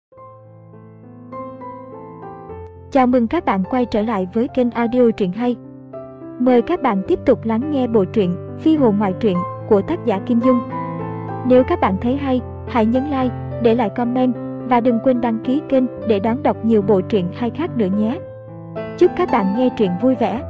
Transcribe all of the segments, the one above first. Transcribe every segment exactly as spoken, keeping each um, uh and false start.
Chào mừng các bạn quay trở lại với kênh audio truyện hay. Mời các bạn tiếp tục lắng nghe bộ truyện Phi hồn ngoại truyện của tác giả Kim Dung. Nếu các bạn thấy hay, hãy nhấn like, để lại comment và đừng quên đăng ký kênh để đón đọc nhiều bộ truyện hay khác nữa nhé. Chúc các bạn nghe truyện vui vẻ.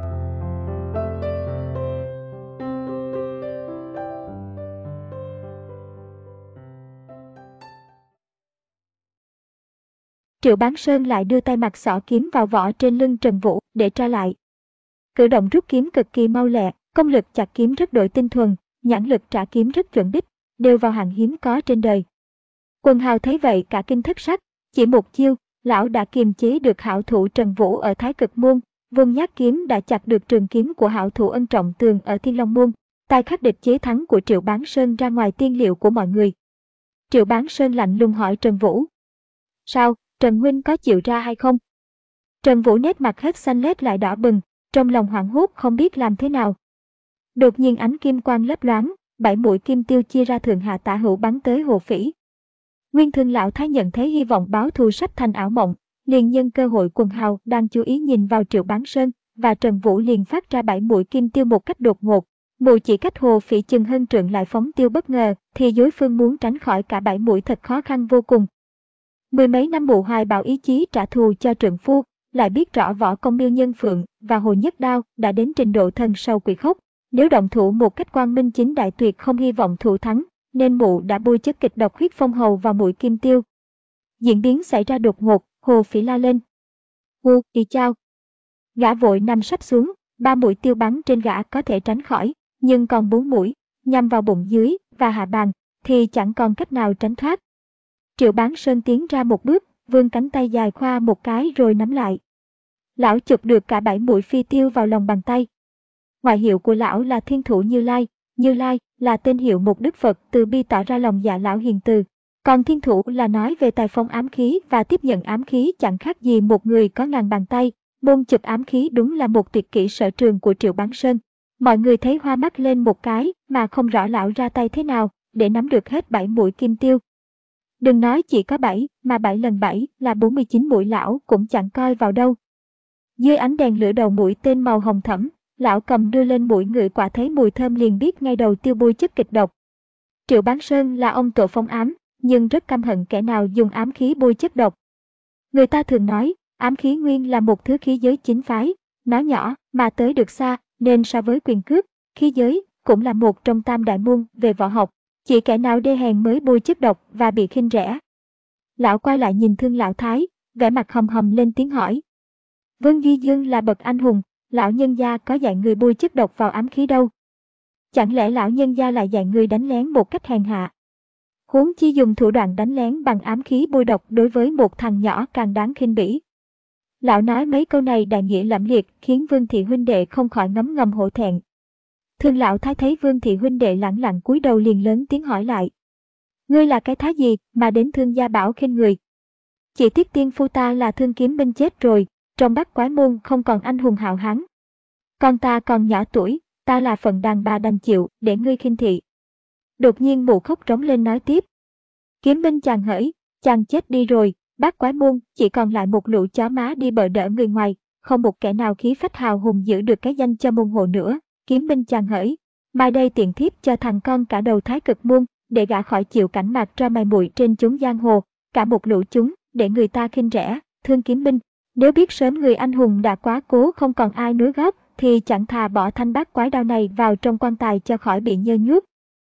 Triệu Bán Sơn lại đưa tay mặt xỏ kiếm vào vỏ trên lưng Trần Vũ để tra lại. Cử động rút kiếm cực kỳ mau lẹ, công lực chặt kiếm rất đội tinh thuần, nhãn lực trả kiếm rất chuẩn đích, đều vào hàng hiếm có trên đời. Quần Hào thấy vậy cả kinh thất sắc, chỉ một chiêu, lão đã kiềm chế được hảo thủ Trần Vũ ở Thái Cực Môn, vùng nhát kiếm đã chặt được trường kiếm của hảo thủ Ân Trọng Tường ở Thiên Long Môn. Tài khắc địch chế thắng của Triệu Bán Sơn ra ngoài tiên liệu của mọi người. Triệu Bán Sơn lạnh lùng hỏi Trần Vũ: "Sao, Trần huynh có chịu ra hay không?" Trần Vũ nét mặt hết xanh lét lại đỏ bừng, trong lòng hoảng hốt không biết làm thế nào. Đột nhiên ánh kim quang lấp loáng, bảy mũi kim tiêu chia ra thượng hạ tả hữu bắn tới Hồ Phỉ. Nguyên Thương lão thái nhận thấy hy vọng báo thù sắp thành ảo mộng, liền nhân cơ hội Quần Hào đang chú ý nhìn vào Triệu Bán Sơn, và Trần Vũ liền phát ra bảy mũi kim tiêu một cách đột ngột. Mũi chỉ cách Hồ Phỉ chừng hơn trượng lại phóng tiêu bất ngờ, thì đối phương muốn tránh khỏi cả bảy mũi thật khó khăn vô cùng. Mười mấy năm mụ hoài bạo ý chí trả thù cho trượng phu, lại biết rõ võ công Miêu Nhân Phượng và Hồ Nhất Đao đã đến trình độ thần sâu quỷ khốc. Nếu động thủ một cách quang minh chính đại tuyệt không hy vọng thủ thắng, nên mụ đã bôi chất kịch độc huyết phong hầu vào mũi kim tiêu. Diễn biến xảy ra đột ngột, Hồ Phỉ la lên: "Hu, đi chao!" Gã vội nằm sắp xuống, ba mũi tiêu bắn trên gã có thể tránh khỏi, nhưng còn bốn mũi, nhằm vào bụng dưới và hạ bàn, thì chẳng còn cách nào tránh thoát. Triệu Bán Sơn tiến ra một bước, vươn cánh tay dài khoa một cái rồi nắm lại. Lão chụp được cả bảy mũi phi tiêu vào lòng bàn tay. Ngoại hiệu của lão là Thiên Thủ Như Lai, Như Lai là tên hiệu một đức Phật từ bi tỏ ra lòng dạ lão hiền từ. Còn Thiên Thủ là nói về tài phong ám khí và tiếp nhận ám khí chẳng khác gì một người có ngàn bàn tay. Môn chụp ám khí đúng là một tuyệt kỹ sở trường của Triệu Bán Sơn. Mọi người thấy hoa mắt lên một cái mà không rõ lão ra tay thế nào để nắm được hết bảy mũi kim tiêu. Đừng nói chỉ có bảy, mà bảy lần bảy là bốn mươi chín mũi lão cũng chẳng coi vào đâu. Dưới ánh đèn lửa đầu mũi tên màu hồng thẫm, lão cầm đưa lên mũi ngửi quả thấy mùi thơm liền biết ngay đầu tiêu bôi chất kịch độc. Triệu Bán Sơn là ông tổ phong ám, nhưng rất căm hận kẻ nào dùng ám khí bôi chất độc. Người ta thường nói, ám khí nguyên là một thứ khí giới chính phái, nó nhỏ mà tới được xa, nên so với quyền cước, khí giới cũng là một trong tam đại môn về võ học. Chỉ kẻ nào đê hèn mới bôi chất độc và bị khinh rẻ. Lão quay lại nhìn Thương lão thái, vẻ mặt hầm hầm lên tiếng hỏi: "Vương Duy Dương là bậc anh hùng, lão nhân gia có dạy người bôi chất độc vào ám khí đâu? Chẳng lẽ lão nhân gia lại dạy người đánh lén một cách hèn hạ? Huống chi dùng thủ đoạn đánh lén bằng ám khí bôi độc đối với một thằng nhỏ càng đáng khinh bỉ." Lão nói mấy câu này đại nghĩa lẫm liệt, khiến Vương thị huynh đệ không khỏi ngấm ngầm hổ thẹn. Thương lão thái thấy Vương thị huynh đệ lẳng lặng cúi đầu liền lớn tiếng hỏi lại: "Ngươi là cái thá gì mà đến Thương gia bảo khinh người? Chỉ tiếc tiên phu ta là Thương Kiếm Minh chết rồi, trong Bát Quái môn không còn anh hùng hào hán. Con ta còn nhỏ tuổi, ta là phận đàn bà đành chịu để ngươi khinh thị." Đột nhiên mụ khóc rống lên nói tiếp: "Kiếm Minh chàng hỡi, chàng chết đi rồi, Bát Quái môn chỉ còn lại một lũ chó má đi bợ đỡ người ngoài, không một kẻ nào khí phách hào hùng giữ được cái danh cho môn hộ nữa. Kiếm Minh chàng hỡi, mai đây tiện thiếp cho thằng con cả đầu Thái Cực môn, để gã khỏi chịu cảnh mạc ra mày muội trên chốn giang hồ, cả một lũ chúng để người ta khinh rẻ. Thương Kiếm Minh, nếu biết sớm người anh hùng đã quá cố không còn ai nối góp, thì chẳng thà bỏ thanh bát quái đao này vào trong quan tài cho khỏi bị nhơ nhuốc."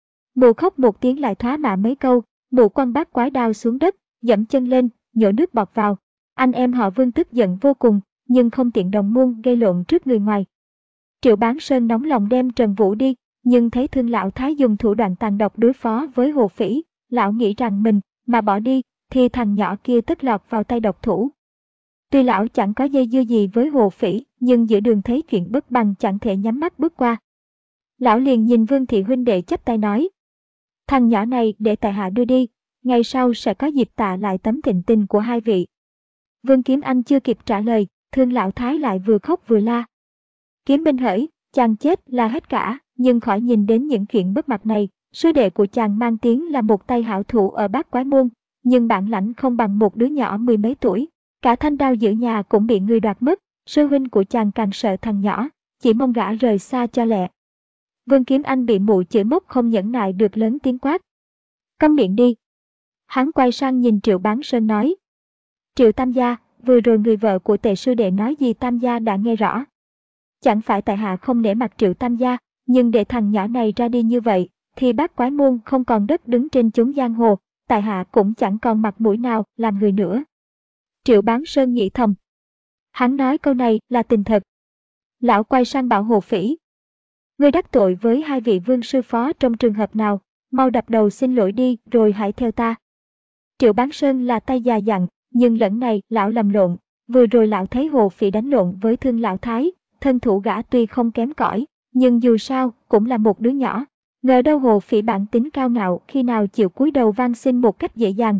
Mụ khóc một tiếng lại thoá mạ mấy câu, mụ quăng bát quái đao xuống đất, dẫm chân lên, nhổ nước bọt vào. Anh em họ Vương tức giận vô cùng, nhưng không tiện đồng môn gây lộn trước người ngoài. Triệu Bán Sơn nóng lòng đem Trần Vũ đi, nhưng thấy Thương lão thái dùng thủ đoạn tàn độc đối phó với Hồ Phỉ, lão nghĩ rằng mình mà bỏ đi thì thằng nhỏ kia tất lọt vào tay độc thủ. Tuy lão chẳng có dây dưa gì với Hồ Phỉ, nhưng giữa đường thấy chuyện bất bằng chẳng thể nhắm mắt bước qua. Lão liền nhìn Vương thị huynh đệ chắp tay nói: "Thằng nhỏ này để tại hạ đưa đi, ngày sau sẽ có dịp tạ lại tấm thịnh tình của hai vị." Vương Kiếm Anh chưa kịp trả lời, Thương lão thái lại vừa khóc vừa la: "Kiếm Minh hỡi, chàng chết là hết cả, nhưng khỏi nhìn đến những chuyện bất mặt này. Sư đệ của chàng mang tiếng là một tay hảo thủ ở Bát Quái môn, nhưng bản lãnh không bằng một đứa nhỏ mười mấy tuổi. Cả thanh đao giữ nhà cũng bị người đoạt mất, sư huynh của chàng càng sợ thằng nhỏ, chỉ mong gã rời xa cho lẹ. Vương Kiếm Anh bị mụ chửi móc không nhẫn nại được lớn tiếng quát. Câm miệng đi. Hắn quay sang nhìn Triệu Bán Sơn nói. Triệu Tam gia, vừa rồi người vợ của Tề sư đệ nói gì Tam gia đã nghe rõ. Chẳng phải tại hạ không nể mặt Triệu Tam gia, nhưng để thằng nhỏ này ra đi như vậy, thì bác quái môn không còn đất đứng trên chốn giang hồ, tại hạ cũng chẳng còn mặt mũi nào làm người nữa. Triệu Bán Sơn nghĩ thầm. Hắn nói câu này là tình thật. Lão quay sang bảo Hồ Phỉ. Ngươi đắc tội với hai vị vương sư phó trong trường hợp nào, mau đập đầu xin lỗi đi rồi hãy theo ta. Triệu Bán Sơn là tay già dặn, nhưng lẫn này lão lầm lộn, vừa rồi lão thấy Hồ Phỉ đánh lộn với Thương lão thái, thân thủ gã tuy không kém cỏi, nhưng dù sao cũng là một đứa nhỏ. Ngờ đâu Hồ Phỉ bản tính cao ngạo khi nào chịu cúi đầu van xin một cách dễ dàng.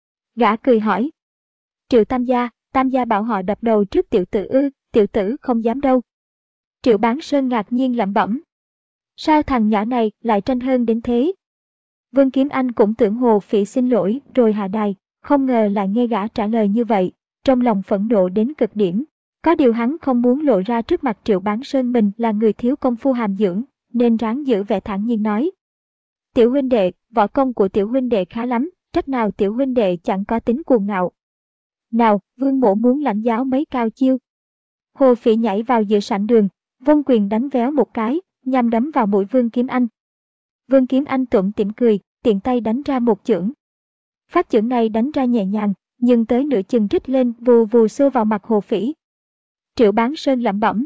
Gã cười hỏi. Triệu Tam gia, Tam gia bảo họ đập đầu trước tiểu tử ư, tiểu tử không dám đâu. Triệu Bán Sơn ngạc nhiên lẩm bẩm. Sao thằng nhỏ này lại tranh hơn đến thế? Vương Kiếm Anh cũng tưởng Hồ Phỉ xin lỗi rồi hạ đài, không ngờ lại nghe gã trả lời như vậy, trong lòng phẫn nộ đến cực điểm. Có điều hắn không muốn lộ ra trước mặt Triệu Bán Sơn mình là người thiếu công phu hàm dưỡng, nên ráng giữ vẻ thản nhiên nói. Tiểu huynh đệ, võ công của tiểu huynh đệ khá lắm, trách nào tiểu huynh đệ chẳng có tính cuồng ngạo. Nào, Vương mỗ muốn lãnh giáo mấy cao chiêu. Hồ Phỉ nhảy vào giữa sảnh đường, vung quyền đánh véo một cái, nhằm đấm vào mũi Vương Kiếm Anh. Vương Kiếm Anh tủm tỉm cười, tiện tay đánh ra một chưởng. Phát chưởng này đánh ra nhẹ nhàng, nhưng tới nửa chừng rít lên vù vù xô vào mặt Hồ Phỉ. Triệu Bán Sơn lẩm bẩm.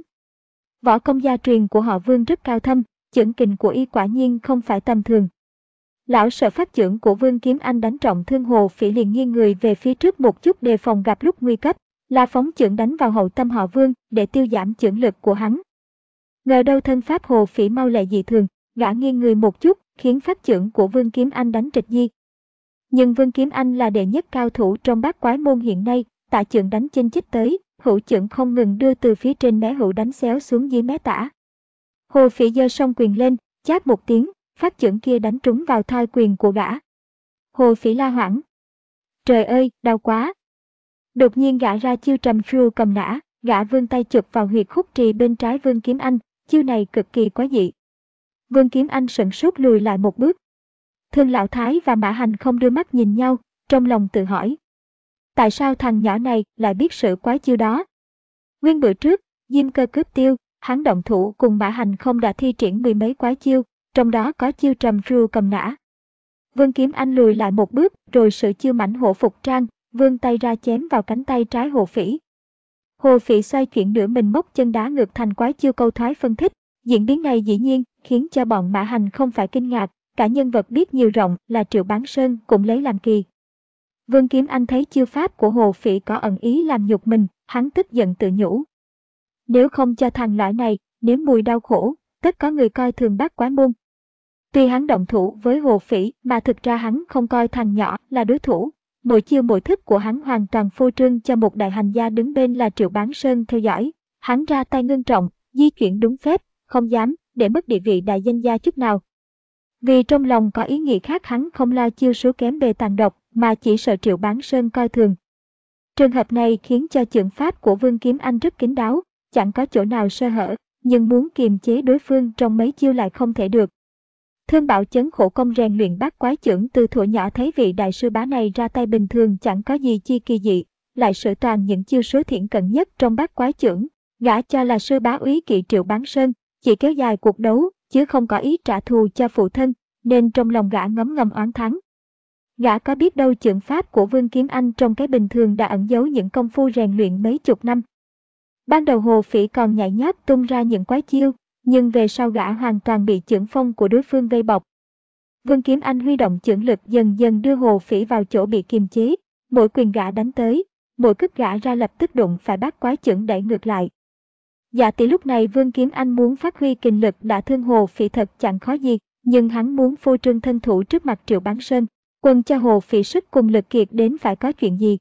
Võ công gia truyền của họ Vương rất cao thâm, chưởng kình của y quả nhiên không phải tầm thường. Lão sợ phát chưởng của Vương Kiếm Anh đánh trọng thương Hồ Phỉ liền nghiêng người về phía trước một chút đề phòng gặp lúc nguy cấp, là phóng chưởng đánh vào hậu tâm họ Vương để tiêu giảm chưởng lực của hắn. Ngờ đâu thân pháp Hồ Phỉ mau lẹ dị thường, gã nghiêng người một chút khiến phát chưởng của Vương Kiếm Anh đánh trịch di. Nhưng Vương Kiếm Anh là đệ nhất cao thủ trong bát quái môn hiện nay, tạ chưởng đánh chênh chích tới, hữu chưởng không ngừng đưa từ phía trên mé hữu đánh xéo xuống dưới mé tả. Hồ Phỉ giơ song quyền lên, chát một tiếng, phát chưởng kia đánh trúng vào thoi quyền của gã. Hồ Phỉ la hoảng. Trời ơi, đau quá. Đột nhiên gã ra chiêu trầm tru cầm nã, gã vươn tay chụp vào huyệt khúc trì bên trái Vương Kiếm Anh, chiêu này cực kỳ quái dị. Vương Kiếm Anh sửng sốt lùi lại một bước. Thương lão thái và Mã Hành không đưa mắt nhìn nhau, trong lòng tự hỏi. Tại sao thằng nhỏ này lại biết sự quái chiêu đó? Nguyên bữa trước, Diêm Cơ cướp tiêu, hắn động thủ cùng Mã Hành không đã thi triển mười mấy quái chiêu, trong đó có chiêu trầm ru cầm nã. Vương Kiếm Anh lùi lại một bước, rồi sử chiêu mãnh hổ phục trang, vươn tay ra chém vào cánh tay trái Hồ Phỉ. Hồ Phỉ xoay chuyển nửa mình móc chân đá ngược thành quái chiêu câu thoái phân thích. Diễn biến này dĩ nhiên khiến cho bọn Mã Hành không phải kinh ngạc, cả nhân vật biết nhiều rộng là Triệu Bán Sơn cũng lấy làm kỳ. Vương Kiếm Anh thấy chiêu pháp của Hồ Phỉ có ẩn ý làm nhục mình, hắn tức giận tự nhủ. Nếu không cho thằng lõi này nếm mùi đau khổ, tất có người coi thường bát quái môn. Tuy hắn động thủ với Hồ Phỉ mà thực ra hắn không coi thằng nhỏ là đối thủ. Mỗi chiêu mỗi thức của hắn hoàn toàn phô trương cho một đại hành gia đứng bên là Triệu Bán Sơn theo dõi. Hắn ra tay ngưng trọng, di chuyển đúng phép, không dám để mất địa vị đại danh gia chút nào. Vì trong lòng có ý nghĩ khác hắn không lo chiêu số kém bề tàn độc mà chỉ sợ Triệu Bán Sơn coi thường. Trường hợp này khiến cho chưởng pháp của Vương Kiếm Anh rất kín đáo, chẳng có chỗ nào sơ hở, nhưng muốn kiềm chế đối phương trong mấy chiêu lại không thể được. Thương Bảo Chấn khổ công rèn luyện bát quái chưởng từ thuở nhỏ thấy vị đại sư bá này ra tay bình thường chẳng có gì chi kỳ dị, lại sử toàn những chiêu số thiển cận nhất trong bát quái chưởng, gã cho là sư bá úy kỵ Triệu Bán Sơn, chỉ kéo dài cuộc đấu chứ không có ý trả thù cho phụ thân, nên trong lòng gã ngấm ngầm oán thắng. Gã có biết đâu chưởng pháp của Vương Kiếm Anh trong cái bình thường đã ẩn giấu những công phu rèn luyện mấy chục năm. Ban đầu Hồ Phỉ còn nhảy nhót tung ra những quái chiêu, nhưng về sau gã hoàn toàn bị chưởng phong của đối phương vây bọc. Vương Kiếm Anh huy động chưởng lực dần dần đưa Hồ Phỉ vào chỗ bị kiềm chế, mỗi quyền gã đánh tới, mỗi cước gã ra lập tức đụng phải bát quái chưởng đẩy ngược lại. Dạ tỷ lúc này Vương Kiếm Anh muốn phát huy kình lực đã thương Hồ Phỉ thật chẳng khó gì, nhưng hắn muốn phô trương thân thủ trước mặt Triệu Bán Sơn, quân cho Hồ Phỉ sức cùng lực kiệt đến phải có chuyện gì.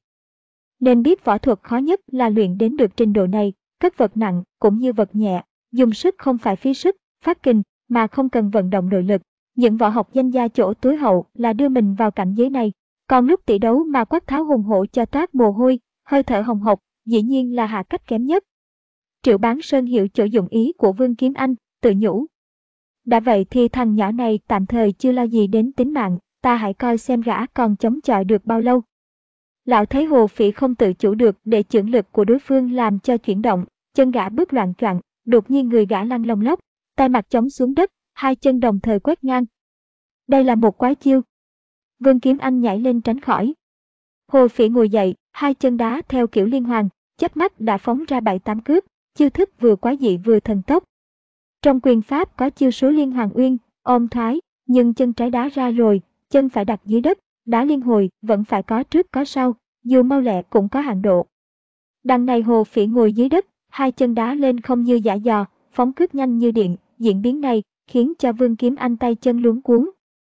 Nên biết võ thuật khó nhất là luyện đến được trình độ này, cất vật nặng cũng như vật nhẹ, dùng sức không phải phí sức, phát kình mà không cần vận động nội lực. Những võ học danh gia chỗ tối hậu là đưa mình vào cảnh giới này, Còn lúc tỷ đấu mà quát tháo hùng hổ cho toát mồ hôi, hơi thở hồng hộc, dĩ nhiên là hạ cách kém nhất. Triệu Bán Sơn hiểu chỗ dụng ý của Vương Kiếm Anh, tự nhủ. Đã vậy thì thằng nhỏ này tạm thời chưa lo gì đến tính mạng, ta hãy coi xem gã còn chống chọi được bao lâu. Lão thấy Hồ Phỉ không tự chủ được để chưởng lực của đối phương làm cho chuyển động, chân gã bước loạn choạng, đột nhiên người gã lăn lông lốc, tay mặt chống xuống đất, hai chân đồng thời quét ngang. Đây là một quái chiêu. Vương Kiếm Anh nhảy lên tránh khỏi. Hồ Phỉ ngồi dậy, hai chân đá theo kiểu liên hoàn, chớp mắt đã phóng ra bảy tám cước, chiêu thức vừa quái dị vừa thần tốc. Trong quyền pháp có chiêu số liên hoàn uyên, ôm thoái, nhưng chân trái đá ra rồi, chân phải đặt dưới đất, đá liên hồi vẫn phải có trước có sau, dù mau lẹ cũng có hạn độ. Đằng này Hồ Phỉ ngồi dưới đất, hai chân đá lên không như giả dò, phóng cước nhanh như điện, diễn biến này khiến cho Vương Kiếm Anh tay chân luống cuống.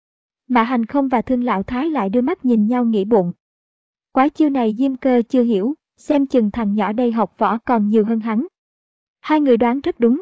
Mã Hành Không và Thương Lão Thái lại đưa mắt nhìn nhau nghĩ bụng. Quái chiêu này Diêm Cơ chưa hiểu, xem chừng thằng nhỏ đây học võ còn nhiều hơn hắn. Hai người đoán rất đúng.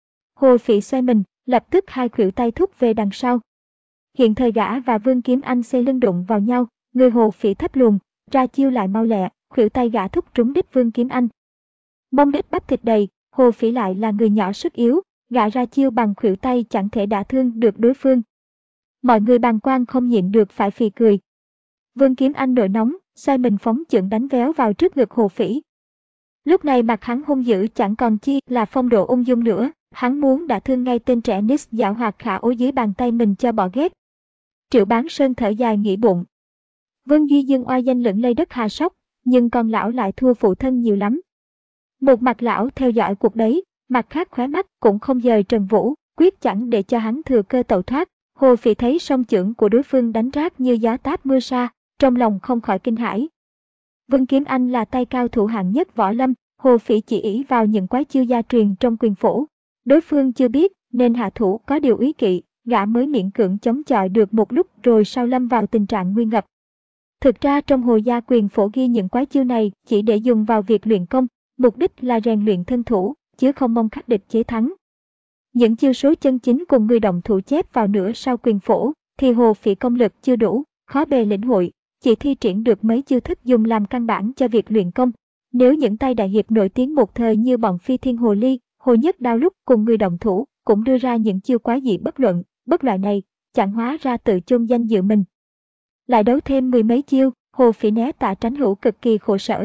Hồ Phỉ xoay mình, lập tức hai khuỷu tay thúc về đằng sau. Hiện thời gã và Vương Kiếm Anh xây lưng đụng vào nhau, người Hồ Phỉ thấp lùn, ra chiêu lại mau lẹ, khuỷu tay gã thúc trúng đích Vương Kiếm Anh. Mông đích bắp thịt đầy, Hồ Phỉ lại là người nhỏ sức yếu, gã ra chiêu bằng khuỷu tay chẳng thể đả thương được đối phương. Mọi người bàng quan không nhịn được phải phì cười. Vương Kiếm Anh nổi nóng, xoay mình phóng chưởng đánh véo vào trước ngực Hồ Phỉ. Lúc này mặt hắn hung dữ chẳng còn chi là phong độ ung dung nữa, hắn muốn đả thương ngay tên trẻ nít giảo hoạt khả ố dưới bàn tay mình cho bỏ ghét. Triệu Bán Sơn thở dài nghĩ bụng. Vương Duy Dương oai danh lẫy lây đất Hà Sóc, nhưng con lão lại thua phụ thân nhiều lắm. Một mặt lão theo dõi cuộc đấy, mặt khác khóe mắt cũng không dời Trần Vũ, quyết chẳng để cho hắn thừa cơ tẩu thoát. Hồ Phỉ thấy song chưởng của đối phương đánh rát như gió táp mưa sa, trong lòng không khỏi kinh hãi. Vương Kiếm Anh là tay cao thủ hạng nhất võ lâm, Hồ Phỉ chỉ ỷ vào những quái chiêu gia truyền trong quyền phổ. Đối phương chưa biết nên hạ thủ có điều úy kỵ, gã mới miễn cưỡng chống chọi được một lúc rồi sau lâm vào tình trạng nguy ngập. Thực ra trong Hồ gia quyền phổ ghi những quái chiêu này chỉ để dùng vào việc luyện công, mục đích là rèn luyện thân thủ, chứ không mong khắc địch chế thắng. Những chiêu số chân chính cùng người động thủ chép vào nửa sau quyền phổ, thì Hồ Phỉ công lực chưa đủ, khó bề lĩnh hội, chỉ thi triển được mấy chiêu thức dùng làm căn bản cho việc luyện công. Nếu những tay đại hiệp nổi tiếng một thời như bọn Phi Thiên Hồ Ly, Hồ Nhất Đao lúc cùng người động thủ cũng đưa ra những chiêu quái dị bất luận, bất loại này, chẳng hóa ra tự chôn danh dự mình. Lại đấu thêm mười mấy chiêu, Hồ Phỉ né tả tránh hữu cực kỳ khổ sở.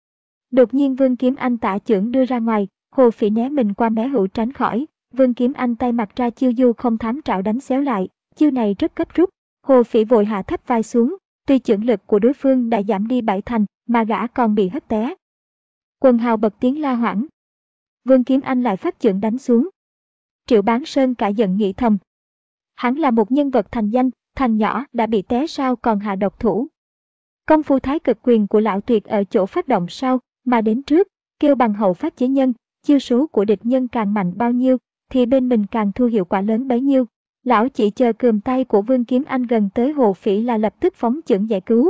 Đột nhiên Vương Kiếm Anh tả chưởng đưa ra ngoài, Hồ Phỉ né mình qua mé hữu tránh khỏi. Vương Kiếm Anh tay mặt ra chiêu du không thám trảo đánh xéo lại, chiêu này rất cấp rút. Hồ Phỉ vội hạ thấp vai xuống, tuy chưởng lực của đối phương đã giảm đi bảy thành, mà gã còn bị hất té. Quần hào bật tiếng la hoảng. Vương Kiếm Anh lại phát chưởng đánh xuống. Triệu Bán Sơn cả giận nghĩ thầm. Hắn là một nhân vật thành danh, thằng nhỏ đã bị té sao còn hạ độc thủ. Công phu thái cực quyền của lão tuyệt ở chỗ phát động sau, mà đến trước, kêu bằng hậu phát chế nhân, chiêu số của địch nhân càng mạnh bao nhiêu, thì bên mình càng thu hiệu quả lớn bấy nhiêu. Lão chỉ chờ cườm tay của Vương Kiếm Anh gần tới Hồ Phỉ là lập tức phóng chưởng giải cứu.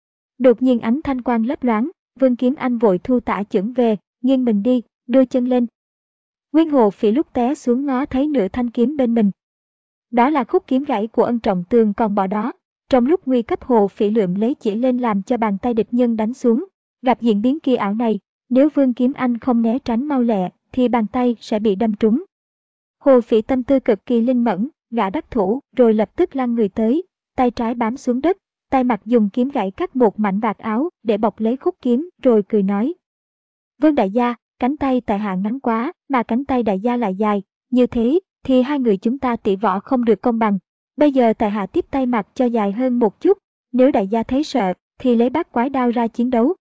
Đột nhiên ánh thanh quang lấp loáng, Vương Kiếm Anh vội thu tả chưởng về, nghiêng mình đi, đưa chân lên. Nguyên Hồ Phỉ lúc té xuống ngó thấy nửa thanh kiếm bên mình. Đó là khúc kiếm gãy của Ân Trọng Tường còn bỏ đó. Trong lúc nguy cấp Hồ Phỉ lượm lấy chỉ lên làm cho bàn tay địch nhân đánh xuống. Gặp diễn biến kỳ ảo này, nếu Vương Kiếm Anh không né tránh mau lẹ, thì bàn tay sẽ bị đâm trúng. Hồ Phỉ tâm tư cực kỳ linh mẫn, gã đắc thủ rồi lập tức lăn người tới, tay trái bám xuống đất, tay mặt dùng kiếm gãy cắt một mảnh vạt áo để bọc lấy khúc kiếm rồi cười nói. Vương đại gia, cánh tay tại hạ ngắn quá, mà cánh tay đại gia lại dài, như thế thì hai người chúng ta tỷ võ không được công bằng. Bây giờ tại hạ tiếp tay mặt cho dài hơn một chút, nếu đại gia thấy sợ thì lấy bát quái đao ra chiến đấu.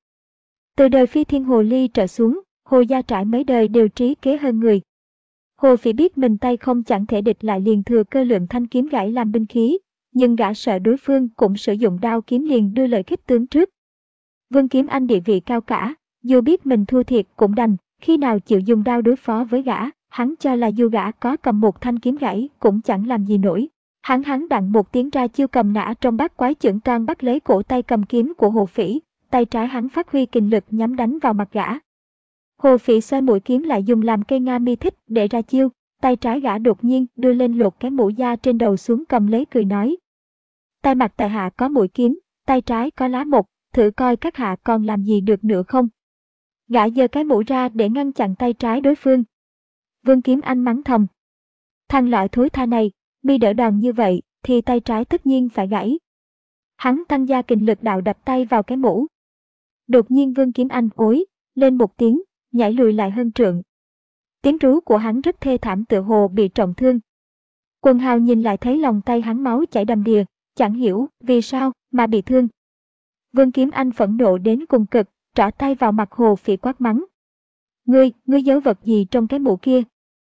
Từ đời Phi Thiên Hồ Ly trở xuống, Hồ gia trải mấy đời đều trí kế hơn người. Hồ Phỉ biết mình tay không chẳng thể địch lại liền thừa cơ lượm thanh kiếm gãy làm binh khí, nhưng gã sợ đối phương cũng sử dụng đao kiếm liền đưa lời khích tướng trước. Vương Kiếm Anh địa vị cao cả, dù biết mình thua thiệt cũng đành, khi nào chịu dùng đao đối phó với gã, hắn cho là dù gã có cầm một thanh kiếm gãy cũng chẳng làm gì nổi. Hắn hắn đặng một tiếng ra chiêu cầm nã trong bát quái chưởng toan bắt lấy cổ tay cầm kiếm của Hồ Phỉ, tay trái hắn phát huy kình lực nhắm đánh vào mặt gã. Hồ Phỉ xoay mũi kiếm lại dùng làm cây nga mi thích để ra chiêu, tay trái gã đột nhiên đưa lên lột cái mũ da trên đầu xuống cầm lấy cười nói. Tay mặt tại hạ có mũi kiếm, tay trái có lá một, thử coi các hạ còn làm gì được nữa không. Gã giơ cái mũ ra để ngăn chặn tay trái đối phương. Vương Kiếm Anh mắng thầm. Thằng loại thối tha này, mi đỡ đòn như vậy, thì tay trái tất nhiên phải gãy. Hắn tăng gia kình lực đạo đập tay vào cái mũ. Đột nhiên Vương Kiếm Anh ối lên một tiếng, nhảy lùi lại hơn trượng. Tiếng rú của hắn rất thê thảm, tựa hồ bị trọng thương. Quần hào nhìn lại thấy lòng tay hắn máu chảy đầm đìa, chẳng hiểu vì sao mà bị thương. Vương Kiếm Anh phẫn nộ đến cùng cực, trỏ tay vào mặt Hồ Phỉ quát mắng. Ngươi, ngươi giấu vật gì trong cái mũ kia?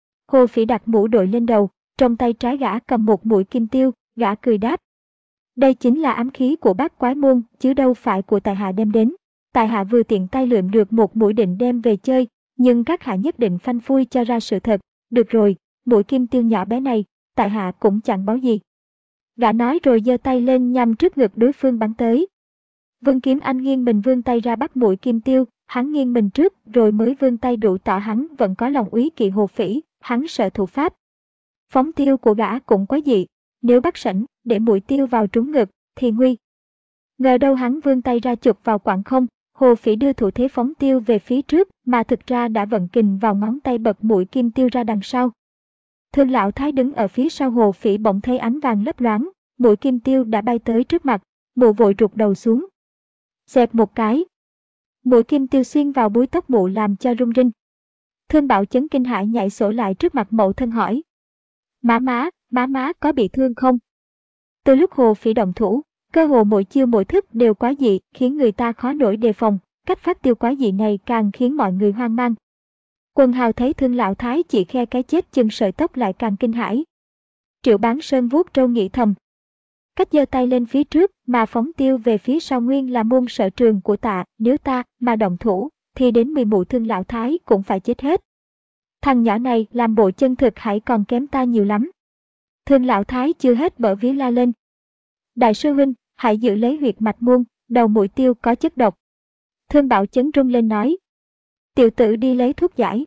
Hồ Phỉ đặt mũ đội lên đầu, trong tay trái gã cầm một mũi kim tiêu, gã cười đáp. Đây chính là ám khí của bát quái môn, chứ đâu phải của tại hạ đem đến. Tại hạ vừa tiện tay lượm được một mũi định đem về chơi, nhưng các hạ nhất định phanh phui cho ra sự thật. Được rồi, mũi kim tiêu nhỏ bé này, tại hạ cũng chẳng báo gì. Gã nói rồi giơ tay lên nhằm trước ngực đối phương bắn tới. Vương Kiếm Anh nghiêng mình vươn tay ra bắt mũi kim tiêu, hắn nghiêng mình trước rồi mới vươn tay đủ tỏ hắn vẫn có lòng úy kỵ Hồ Phỉ, hắn sợ thủ pháp. Phóng tiêu của gã cũng quá dị, nếu bắt sẵn để mũi tiêu vào trúng ngực thì nguy. Ngờ đâu hắn vươn tay ra chụp vào quặng không, Hồ Phỉ đưa thủ thế phóng tiêu về phía trước mà thực ra đã vận kình vào ngón tay bật mũi kim tiêu ra đằng sau. Thương Lão Thái đứng ở phía sau Hồ Phỉ bỗng thấy ánh vàng lấp loáng, mũi kim tiêu đã bay tới trước mặt, mụ vội rụt đầu xuống. Xẹt một cái. Mũi kim tiêu xuyên vào búi tóc mụ làm cho rung rinh. Thương Bảo Chấn kinh hãi nhảy sổ lại trước mặt mẫu thân hỏi. Má má, má má có bị thương không? Từ lúc Hồ Phỉ động thủ, cơ hồ mỗi chiêu mỗi thức đều quá dị, khiến người ta khó nổi đề phòng. Cách phát tiêu quá dị này càng khiến mọi người hoang mang. Quần hào thấy Thương Lão Thái chỉ khe cái chết chừng sợi tóc lại càng kinh hãi. Triệu Bán Sơn vuốt trâu nghĩ thầm. Cách giơ tay lên phía trước mà phóng tiêu về phía sau nguyên là môn sở trường của tạ, nếu ta mà động thủ thì đến mười mụ Thương Lão Thái cũng phải chết hết. Thằng nhỏ này làm bộ chân thực hãy còn kém ta nhiều lắm. Thương Lão Thái chưa hết bở vía la lên. Đại sư huynh, hãy giữ lấy huyệt mạch muôn, đầu mũi tiêu có chất độc. Thương Bảo Chấn rung lên nói. Tiểu tử đi lấy thuốc giải.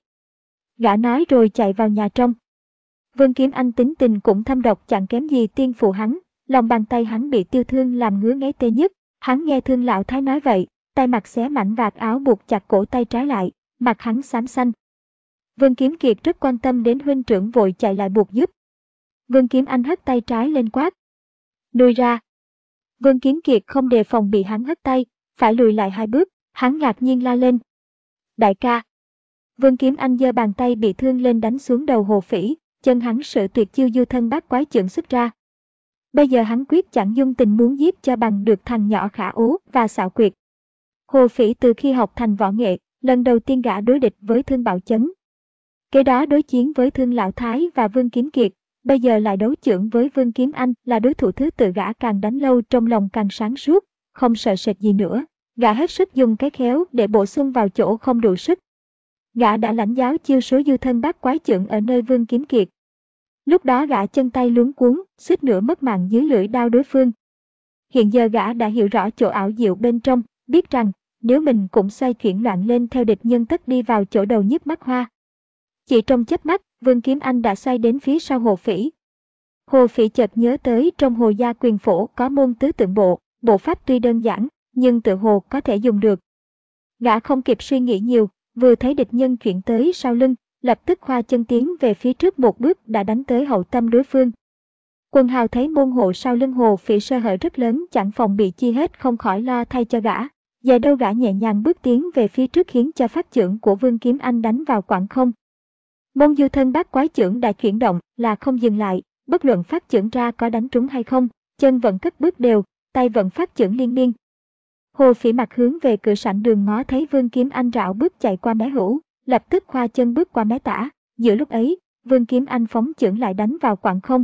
Gã nói rồi chạy vào nhà trong. Vương Kiếm Anh tính tình cũng thâm độc chẳng kém gì tiên phụ hắn, lòng bàn tay hắn bị tiêu thương làm ngứa ngáy tê nhất. Hắn nghe Thương Lão Thái nói vậy, tay mặt xé mảnh vạt áo buộc chặt cổ tay trái lại, mặt hắn xám xanh. Vương Kiếm Kiệt rất quan tâm đến huynh trưởng vội chạy lại buộc giúp. Vương Kiếm Anh hất tay trái lên quát. Lùi ra. Vương Kiếm Kiệt không đề phòng bị hắn hất tay, phải lùi lại hai bước, hắn ngạc nhiên la lên. Đại ca. Vương Kiếm Anh giơ bàn tay bị thương lên đánh xuống đầu Hồ Phỉ, chân hắn sự tuyệt chiêu du thân bát quái chưởng xuất ra. Bây giờ hắn quyết chẳng dung tình muốn giết cho bằng được thằng nhỏ khả ố và xảo quyệt. Hồ Phỉ từ khi học thành võ nghệ, lần đầu tiên gã đối địch với Thương Bảo Chấn. Kế đó đối chiến với Thương Lão Thái và Vương Kiếm Kiệt, bây giờ lại đấu chưởng với Vương Kiếm Anh là đối thủ thứ tự, gã càng đánh lâu trong lòng càng sáng suốt, không sợ sệt gì nữa. Gã hết sức dùng cái khéo để bổ sung vào chỗ không đủ sức. Gã đã lãnh giáo chiêu số du thân bát quái chưởng ở nơi Vương Kiếm Kiệt. Lúc đó gã chân tay luống cuống, suýt nữa mất mạng dưới lưỡi đao đối phương. Hiện giờ gã đã hiểu rõ chỗ ảo diệu bên trong, biết rằng nếu mình cũng xoay chuyển loạn lên theo địch nhân tất đi vào chỗ đầu nhức mắt hoa. Chỉ trong chớp mắt, Vương Kiếm Anh đã xoay đến phía sau Hồ Phỉ. Hồ Phỉ chợt nhớ tới trong Hồ Gia Quyền Phổ có môn tứ tượng bộ, bộ pháp tuy đơn giản, nhưng tự hồ có thể dùng được. Gã không kịp suy nghĩ nhiều, vừa thấy địch nhân chuyển tới sau lưng, lập tức khoa chân tiến về phía trước một bước đã đánh tới hậu tâm đối phương. Quần hào thấy môn hộ sau lưng Hồ Phỉ sơ hở rất lớn, chẳng phòng bị chi hết, không khỏi lo thay cho gã. Giờ đâu gã nhẹ nhàng bước tiến về phía trước khiến cho phát chưởng của Vương Kiếm Anh đánh vào quặng không. Môn du thân bát quái chưởng đã chuyển động là không dừng lại, bất luận phát chưởng ra có đánh trúng hay không, chân vẫn cất bước đều, tay vẫn phát chưởng liên miên. Hồ Phỉ mặt hướng về cửa sảnh đường ngó thấy Vương Kiếm Anh rảo bước chạy qua mé hữu, lập tức khoa chân bước qua mé tả. Giữa lúc ấy, Vương Kiếm Anh phóng chưởng lại đánh vào quặng không.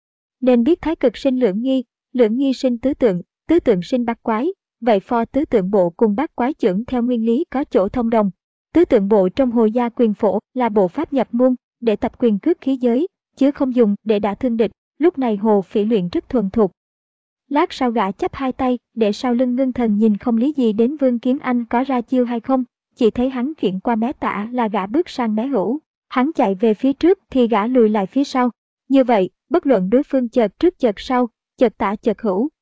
Nên biết thái cực sinh lưỡng nghi, lưỡng nghi sinh tứ tượng, tứ tượng sinh bát quái, vậy pho tứ tượng bộ cùng bát quái chưởng theo nguyên lý có chỗ thông đồng. Tứ tượng bộ trong Hồ Gia Quyền Phổ là bộ pháp nhập môn để tập quyền cước khí giới, chứ không dùng để đả thương địch. Lúc này Hồ Phỉ luyện rất thuần thục. Lát sau gã chắp hai tay để sau lưng ngưng thần nhìn không lý gì đến Vương Kiếm Anh có ra chiêu hay không, chỉ thấy hắn chuyển qua mé tả là gã bước sang mé hữu, hắn chạy về phía trước thì gã lùi lại phía sau. Như vậy, bất luận đối phương chợt trước chợt sau, chợt tả chợt hữu,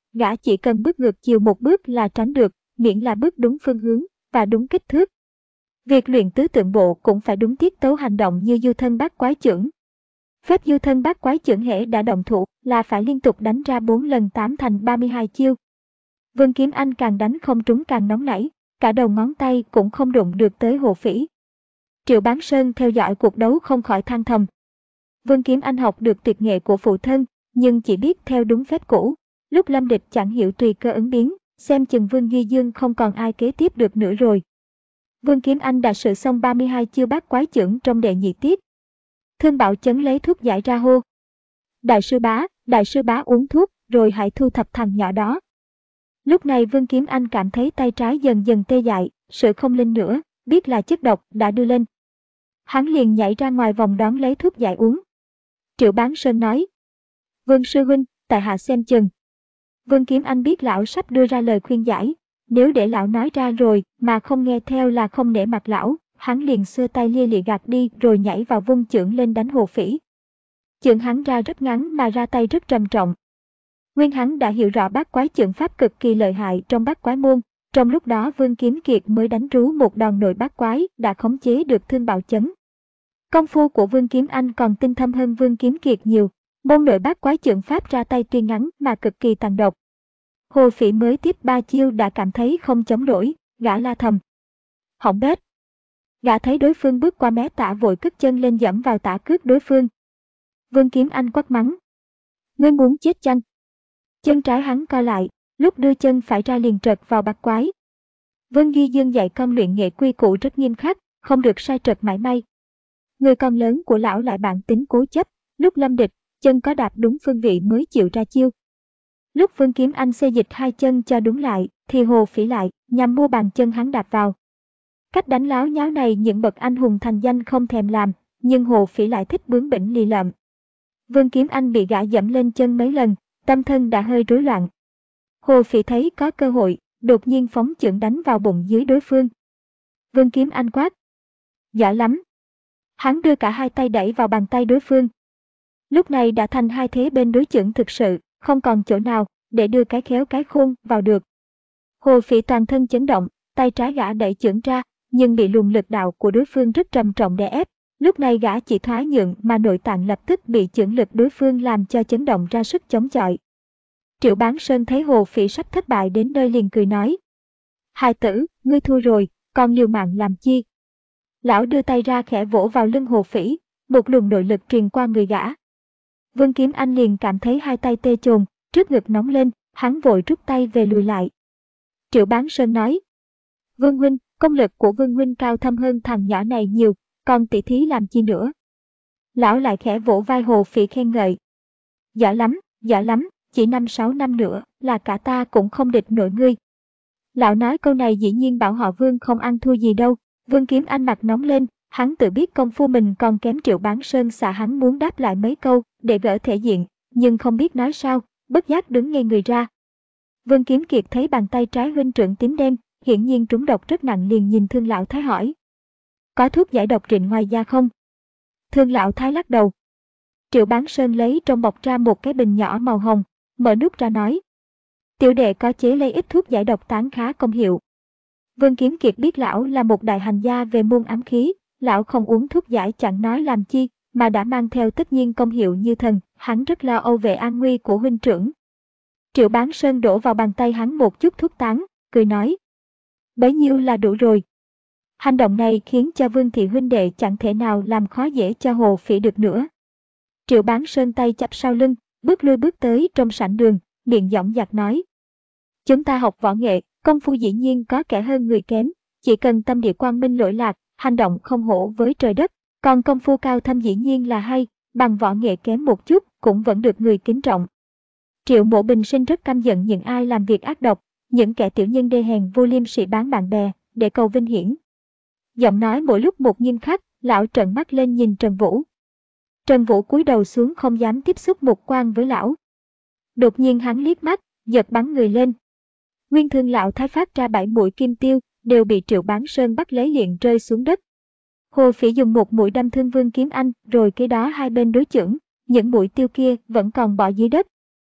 gã chỉ cần bước ngược chiều một bước là tránh được, miễn là bước đúng phương hướng và đúng kích thước. Việc luyện tứ tượng bộ cũng phải đúng tiết tấu hành động như du thân bát quái chưởng. Phép du thân bát quái chưởng hễ đã động thủ là phải liên tục đánh ra bốn lần tám thành ba mươi hai chiêu. Vương Kiếm Anh càng đánh không trúng càng nóng nảy, cả đầu ngón tay cũng không đụng được tới Hồ Phỉ. Triệu Bán Sơn theo dõi cuộc đấu không khỏi than thầm. Vương Kiếm Anh học được tuyệt nghệ của phụ thân, nhưng chỉ biết theo đúng phép cũ. Lúc lâm địch chẳng hiểu tùy cơ ứng biến, xem chừng Vương Duy Dương không còn ai kế tiếp được nữa rồi. Vương Kiếm Anh đã sử xong ba mươi hai chiêu bát quái chưởng trong đệ nhị tiết. Thương Bảo Chấn lấy thuốc giải ra hô. Đại sư bá, đại sư bá uống thuốc, rồi hãy thu thập thằng nhỏ đó. Lúc này Vương Kiếm Anh cảm thấy tay trái dần dần tê dại, sự không linh nữa, biết là chất độc đã đưa lên. Hắn liền nhảy ra ngoài vòng đón lấy thuốc giải uống. Triệu Bán Sơn nói. Vương sư huynh, tại hạ xem chừng. Vương Kiếm Anh biết lão sắp đưa ra lời khuyên giải. Nếu để lão nói ra rồi mà không nghe theo là không nể mặt lão, hắn liền xưa tay lia lịa gạt đi rồi nhảy vào vung chưởng lên đánh Hồ Phỉ. Chưởng hắn ra rất ngắn mà ra tay rất trầm trọng. Nguyên hắn đã hiểu rõ bát quái chưởng pháp cực kỳ lợi hại trong bát quái môn. Trong lúc đó Vương Kiếm Kiệt mới đánh rú một đòn nội bát quái đã khống chế được Thương Bảo Chấn. Công phu của Vương Kiếm Anh còn tinh thâm hơn Vương Kiếm Kiệt nhiều. Môn nội bát quái chưởng pháp ra tay tuy ngắn mà cực kỳ tàn độc. Hồ Phỉ mới tiếp ba chiêu đã cảm thấy không chống nổi, gã la thầm. Hỏng bét. Gã thấy đối phương bước qua mé tả vội cất chân lên dẫm vào tả cước đối phương. Vương Kiếm Anh quát mắng. Ngươi muốn chết chăng? Chân trái hắn co lại, lúc đưa chân phải ra liền trật vào bát quái. Vương Duy Dương dạy con luyện nghệ quy củ rất nghiêm khắc, không được sai trật mảy may. Người con lớn của lão lại bản tính cố chấp, lúc lâm địch, chân có đạp đúng phương vị mới chịu ra chiêu. Lúc Vương Kiếm Anh xê dịch hai chân cho đúng lại, thì Hồ Phỉ lại, nhằm mua bàn chân hắn đạp vào. Cách đánh láo nháo này những bậc anh hùng thành danh không thèm làm, nhưng Hồ Phỉ lại thích bướng bỉnh lì lợm. Vương Kiếm Anh bị gã dẫm lên chân mấy lần, tâm thân đã hơi rối loạn. Hồ Phỉ thấy có cơ hội, đột nhiên phóng chưởng đánh vào bụng dưới đối phương. Vương Kiếm Anh quát. Giỏi lắm. Hắn đưa cả hai tay đẩy vào bàn tay đối phương. Lúc này đã thành hai thế bên đối chưởng thực sự, không còn chỗ nào để đưa cái khéo cái khôn vào được. Hồ Phỉ toàn thân chấn động, tay trái gã đẩy chưởng ra, nhưng bị luồng lực đạo của đối phương rất trầm trọng đè ép. Lúc này gã chỉ thoái nhượng mà nội tạng lập tức bị chưởng lực đối phương làm cho chấn động ra sức chống chọi. Triệu Bán Sơn thấy Hồ Phỉ sắp thất bại đến nơi liền cười nói. Hài tử, ngươi thua rồi, còn liều mạng làm chi? Lão đưa tay ra khẽ vỗ vào lưng Hồ Phỉ, một luồng nội lực truyền qua người gã. Vương Kiếm Anh liền cảm thấy hai tay tê chồn, trước ngực nóng lên, hắn vội rút tay về lùi lại. Triệu Bán Sơn nói. Vương huynh, công lực của Vương huynh cao thâm hơn thằng nhỏ này nhiều, còn tỷ thí làm chi nữa? Lão lại khẽ vỗ vai Hồ Phỉ khen ngợi. Giỏi lắm, giỏi lắm, chỉ năm sáu năm nữa là cả ta cũng không địch nổi ngươi. Lão nói câu này dĩ nhiên bảo họ Vương không ăn thua gì đâu. Vương Kiếm Anh mặt nóng lên, hắn tự biết công phu mình còn kém Triệu Bán Sơn xạ, hắn muốn đáp lại mấy câu để gỡ thể diện, nhưng không biết nói sao, bất giác đứng ngay người ra. Vương Kiếm Kiệt thấy bàn tay trái huynh trưởng tím đen, hiển nhiên trúng độc rất nặng, liền nhìn Thương Lão Thái hỏi. Có thuốc giải độc trịnh ngoài da không? Thương Lão Thái lắc đầu. Triệu Bán Sơn lấy trong bọc ra một cái bình nhỏ màu hồng, mở nút ra nói. Tiểu đệ có chế lấy ít thuốc giải độc tán khá công hiệu. Vương Kiếm Kiệt biết lão là một đại hành gia về môn ám khí, lão không uống thuốc giải chẳng nói làm chi, mà đã mang theo tất nhiên công hiệu như thần, hắn rất lo âu về an nguy của huynh trưởng. Triệu Bán Sơn đổ vào bàn tay hắn một chút thuốc tán, cười nói. Bấy nhiêu là đủ rồi. Hành động này khiến cho Vương thị huynh đệ chẳng thể nào làm khó dễ cho Hồ Phỉ được nữa. Triệu Bán Sơn tay chắp sau lưng, bước lui bước tới trong sảnh đường, miệng dõng dạc nói. Chúng ta học võ nghệ, công phu dĩ nhiên có kẻ hơn người kém, chỉ cần tâm địa quang minh lỗi lạc, hành động không hổ với trời đất, còn công phu cao thâm dĩ nhiên là hay, bằng võ nghệ kém một chút cũng vẫn được người kính trọng. Triệu Mộ Bình Sinh rất căm giận những ai làm việc ác độc, những kẻ tiểu nhân đê hèn vô liêm sỉ bán bạn bè, để cầu vinh hiển. Giọng nói mỗi lúc một nghiêm khắc, lão trợn mắt lên nhìn Trần Vũ. Trần Vũ cúi đầu xuống không dám tiếp xúc một quan với lão. Đột nhiên hắn liếc mắt, giật bắn người lên. Nguyên Thương Lão Thái phát ra bảy mũi kim tiêu, đều bị Triệu Bán Sơn bắt lấy liền rơi xuống đất. Hồ Phỉ dùng một mũi đâm thương Vương Kiếm Anh, rồi kế đó hai bên đối chưởng, những mũi tiêu kia vẫn còn bỏ dưới đất.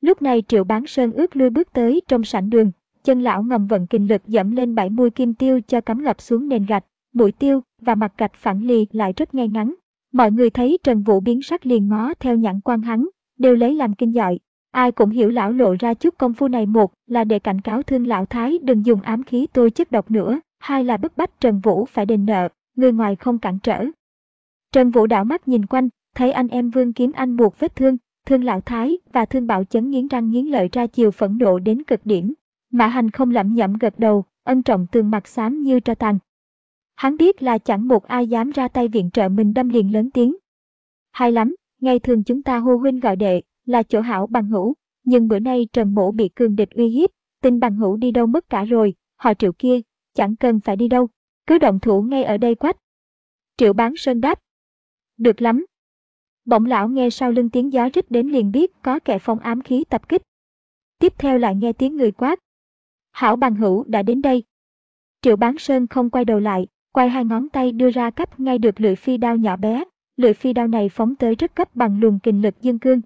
Lúc này Triệu Bán Sơn ước lui bước tới trong sảnh đường, chân lão ngầm vận kình lực dẫm lên bảy mũi kim tiêu cho cắm ngập xuống nền gạch, mũi tiêu và mặt gạch phẳng lì lại rất ngay ngắn. Mọi người thấy Trần Vũ biến sắc liền ngó theo nhãn quan hắn, đều lấy làm kinh dọi. Ai cũng hiểu lão lộ ra chút công phu này, một là để cảnh cáo Thương lão thái đừng dùng ám khí tôi chất độc nữa, hai là bức bách Trần Vũ phải đền nợ, người ngoài không cản trở. Trần Vũ đảo mắt nhìn quanh, thấy anh em Vương Kiếm Anh buộc vết thương, Thương lão thái và Thương Bảo Chấn nghiến răng nghiến lợi ra chiều phẫn nộ đến cực điểm. Mã Hành không lẩm nhẩm gật đầu, Ân Trọng Tường mặt xám như tro tàn. Hắn biết là chẳng một ai dám ra tay viện trợ mình, đâm liền lớn tiếng. Hay lắm, ngày thường chúng ta hô huynh gọi đệ, là chỗ hảo bằng hữu, nhưng bữa nay Trần mỗ bị cường địch uy hiếp, tin bằng hữu đi đâu mất cả rồi, họ Triệu kia, chẳng cần phải đi đâu, cứ động thủ ngay ở đây quách. Triệu Bán Sơn đáp. Được lắm. Bỗng lão nghe sau lưng tiếng gió rít đến liền biết có kẻ phong ám khí tập kích. Tiếp theo lại nghe tiếng người quát. Hảo bằng hữu đã đến đây. Triệu Bán Sơn không quay đầu lại, quay hai ngón tay đưa ra cắp ngay được lưỡi phi đao nhỏ bé, lưỡi phi đao này phóng tới rất cấp bằng luồng kình lực dương cương.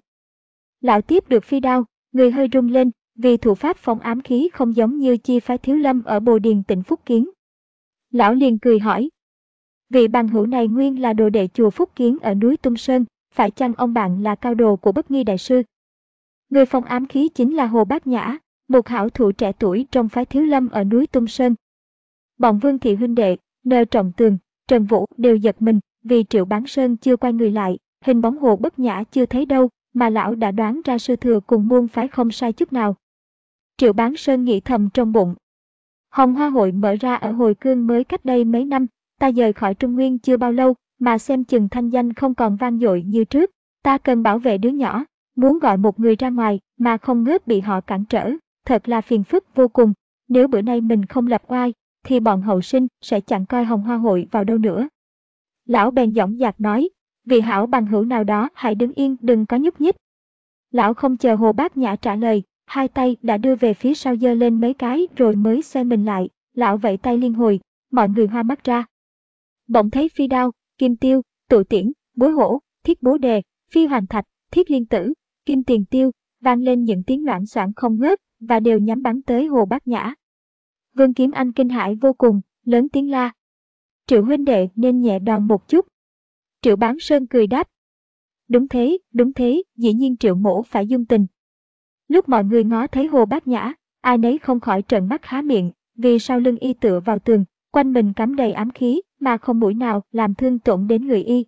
Lão tiếp được phi đao, người hơi rung lên, vì thủ pháp phong ám khí không giống như chi phái Thiếu Lâm ở Bồ Điền tỉnh Phúc Kiến. Lão liền cười hỏi. Vị bằng hữu này nguyên là đồ đệ chùa Phúc Kiến ở núi Tung Sơn, phải chăng ông bạn là cao đồ của Bất Nghi đại sư? Người phong ám khí chính là Hồ Bát Nhã, một hảo thủ trẻ tuổi trong phái Thiếu Lâm ở núi Tung Sơn. Bọn Vương thị huynh đệ, Nơ Trọng Tường, Trần Vũ đều giật mình, vì Triệu Bán Sơn chưa quay người lại, hình bóng Hồ Bất Nhã chưa thấy đâu, mà lão đã đoán ra sư thừa cùng môn phái không sai chút nào. Triệu Bán Sơn nghĩ thầm trong bụng. Hồng Hoa hội mở ra ở Hồi Cương mới cách đây mấy năm, ta rời khỏi Trung Nguyên chưa bao lâu, mà xem chừng thanh danh không còn vang dội như trước. Ta cần bảo vệ đứa nhỏ, muốn gọi một người ra ngoài mà không ngớt bị họ cản trở, thật là phiền phức vô cùng. Nếu bữa nay mình không lập oai, thì bọn hậu sinh sẽ chẳng coi Hồng Hoa hội vào đâu nữa. Lão bèn dõng dạc nói, vị hảo bằng hữu nào đó hãy đứng yên, đừng có nhúc nhích. Lão không chờ Hồ Bát Nhã trả lời, hai tay đã đưa về phía sau giơ lên mấy cái rồi mới xoay mình lại, lão vẫy tay liên hồi, mọi người hoa mắt ra. Bỗng thấy phi đao, kim tiêu, tụ tiễn, búa hổ, thiết bố đề, phi hoàn thạch, thiết liên tử, kim tiền tiêu, vang lên những tiếng loảng xoảng không ngớt và đều nhắm bắn tới Hồ Bát Nhã. Vương Kiếm Anh kinh hãi vô cùng, lớn tiếng la. Triệu huynh đệ nên nhẹ đòn một chút. Triệu Bán Sơn cười đáp. Đúng thế, đúng thế, dĩ nhiên Triệu mỗ phải dung tình. Lúc mọi người ngó thấy Hồ Bát Nhã, ai nấy không khỏi trợn mắt há miệng, vì sau lưng y tựa vào tường, quanh mình cắm đầy ám khí, mà không mũi nào làm thương tổn đến người y.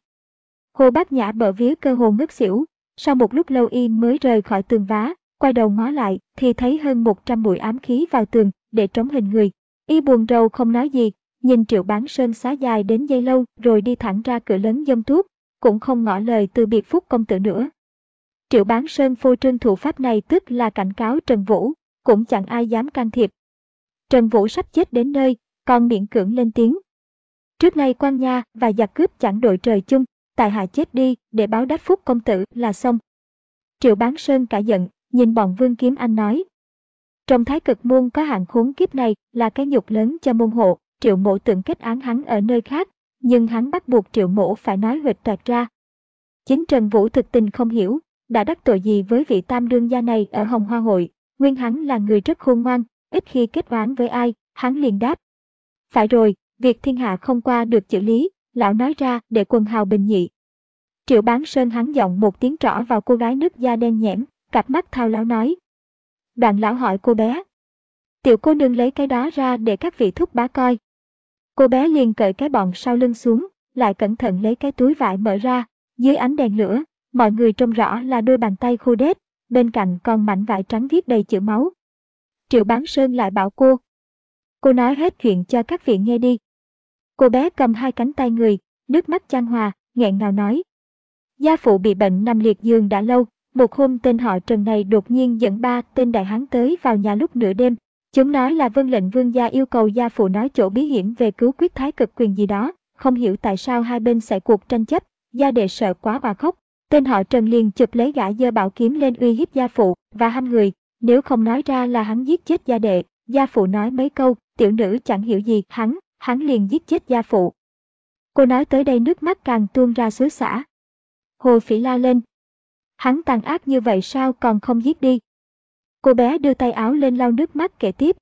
Hồ Bát Nhã bở vía cơ hồ ngất xỉu, sau một lúc lâu y mới rời khỏi tường vá, quay đầu ngó lại thì thấy hơn một trăm mũi ám khí vào tường để trống hình người. Y buồn rầu không nói gì, nhìn Triệu Bán Sơn xá dài đến giây lâu rồi đi thẳng ra cửa lớn Dông Tuốt, cũng không ngỏ lời từ biệt Phúc công tử nữa. Triệu Bán Sơn phô trương thủ pháp này tức là cảnh cáo Trần Vũ, cũng chẳng ai dám can thiệp. Trần Vũ sắp chết đến nơi, còn miễn cưỡng lên tiếng. Trước nay quan nha và giặc cướp chẳng đội trời chung, tại hạ chết đi để báo đáp Phúc công tử là xong. Triệu Bán Sơn cả giận, nhìn bọn Vương Kiếm Anh nói. Trong Thái Cực môn có hạng khốn kiếp này là cái nhục lớn cho môn hộ, Triệu mỗ tưởng kết án hắn ở nơi khác, nhưng hắn bắt buộc Triệu mỗ phải nói huỵch toẹt ra. Chính Trần Vũ thực tình không hiểu, đã đắc tội gì với vị tam đương gia này ở Hồng Hoa hội, nguyên hắn là người rất khôn ngoan, ít khi kết oán với ai, hắn liền đáp. Phải rồi, việc thiên hạ không qua được chữ lý, lão nói ra để quần hào bình nhị. Triệu Bán Sơn hắn giọng một tiếng trỏ vào cô gái nước da đen nhẽm, cặp mắt thao lão nói. Đoạn lão hỏi cô bé. Tiểu cô nương lấy cái đó ra để các vị thúc bá coi. Cô bé liền cởi cái bọn sau lưng xuống, lại cẩn thận lấy cái túi vải mở ra, dưới ánh đèn lửa, mọi người trông rõ là đôi bàn tay khô đét, bên cạnh còn mảnh vải trắng viết đầy chữ máu. Triệu Bán Sơn lại bảo cô. Cô nói hết chuyện cho các vị nghe đi. Cô bé cầm hai cánh tay người, nước mắt chan hòa, nghẹn ngào nói. Gia phụ bị bệnh nằm liệt giường đã lâu, một hôm tên họ Trần này đột nhiên dẫn ba tên đại hán tới vào nhà lúc nửa đêm. Chúng nói là vâng lệnh vương gia yêu cầu gia phụ nói chỗ bí hiểm về cứu quyết Thái Cực quyền gì đó, không hiểu tại sao hai bên xảy cuộc tranh chấp, gia đệ sợ quá mà khóc. Tên họ Trần liền chụp lấy gã giơ bảo kiếm lên uy hiếp gia phụ và hăm người, nếu không nói ra là hắn giết chết gia đệ. Gia phụ nói mấy câu, tiểu nữ chẳng hiểu gì, hắn, hắn liền giết chết gia phụ. Cô nói tới đây nước mắt càng tuôn ra xối xả. Hồ Phỉ la lên. Hắn tàn ác như vậy sao còn không giết đi? Cô bé đưa tay áo lên lau nước mắt kể tiếp.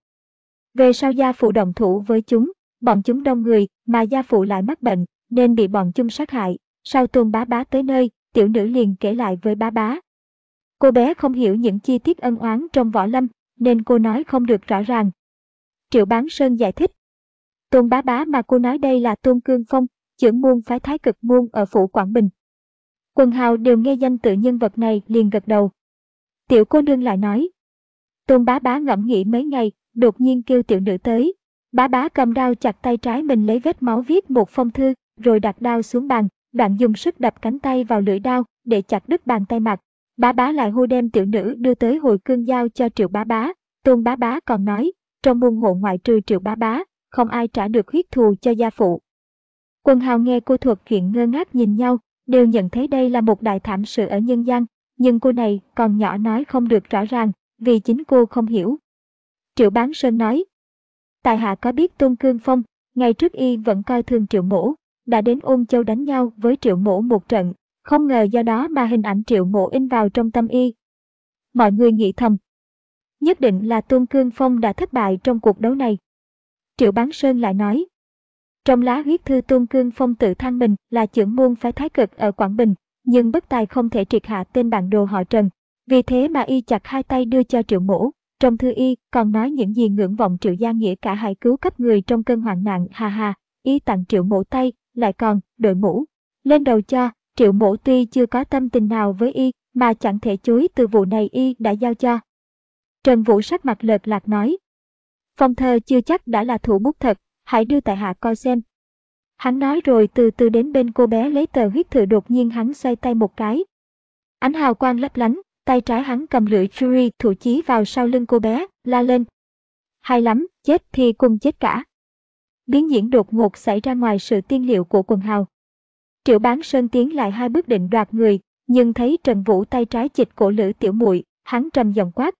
Về sau gia phụ động thủ với chúng, bọn chúng đông người mà gia phụ lại mắc bệnh, nên bị bọn chúng sát hại. Sau Tôn Bá Bá tới nơi, tiểu nữ liền kể lại với Bá Bá. Cô bé không hiểu những chi tiết ân oán trong võ lâm, nên cô nói không được rõ ràng. Triệu Bán Sơn giải thích. Tôn Bá Bá mà cô nói đây là Tôn Cương Phong, trưởng môn phái Thái Cực môn ở phủ Quảng Bình. Quần hào đều nghe danh tự nhân vật này liền gật đầu. Tiểu cô nương lại nói. Tôn Bá Bá ngẫm nghĩ mấy ngày, đột nhiên kêu tiểu nữ tới. Bá Bá cầm đao chặt tay trái mình lấy vết máu viết một phong thư, rồi đặt đao xuống bàn, đoạn dùng sức đập cánh tay vào lưỡi đao để chặt đứt bàn tay mặt. Bá Bá lại hô đem tiểu nữ đưa tới hồi cương giao cho Triệu Bá Bá. Tôn Bá Bá còn nói, trong môn hộ ngoại trừ Triệu Bá Bá, không ai trả được huyết thù cho gia phụ. Quần hào nghe cô thuật chuyện ngơ ngác nhìn nhau, đều nhận thấy đây là một đại thảm sự ở nhân gian, nhưng cô này còn nhỏ nói không được rõ ràng, vì chính cô không hiểu. Triệu Bán Sơn nói, tại hạ có biết Tôn Cương Phong, ngày trước y vẫn coi thường Triệu Mỗ, đã đến Ôn Châu đánh nhau với Triệu Mỗ một trận, không ngờ do đó mà hình ảnh Triệu Mỗ in vào trong tâm y. Mọi người nghĩ thầm, nhất định là Tôn Cương Phong đã thất bại trong cuộc đấu này. Triệu Bán Sơn lại nói, trong lá huyết thư Tôn Cương Phong tự than mình là trưởng môn phái Thái Cực ở Quảng Bình, nhưng bất tài không thể triệt hạ tên bạn đồ họ Trần, vì thế mà y chặt hai tay đưa cho Triệu Mỗ. Trong thư y còn nói những gì ngưỡng vọng Triệu gia nghĩa cả hãy cứu cấp người trong cơn hoạn nạn, hà hà. Y tặng Triệu Mỗ tay, lại còn đội mũ lên đầu cho. Triệu Mỗ tuy chưa có tâm tình nào với y, mà chẳng thể chối từ vụ này y đã giao cho. Trần Vũ sắc mặt lợt lạc nói, phong thơ chưa chắc đã là thủ bút thật, hãy đưa tại hạ coi xem. Hắn nói rồi từ từ đến bên cô bé lấy tờ huyết thư, đột nhiên hắn xoay tay một cái. Ánh hào quang lấp lánh, tay trái hắn cầm lưỡi Fury thủ chí vào sau lưng cô bé, la lên. Hay lắm, chết thì cùng chết cả. Biến diễn đột ngột xảy ra ngoài sự tiên liệu của quần hào. Triệu Bán Sơn tiến lại hai bước định đoạt người, nhưng thấy Trần Vũ tay trái chịch cổ Lữ Tiểu Muội, hắn trầm giọng quát.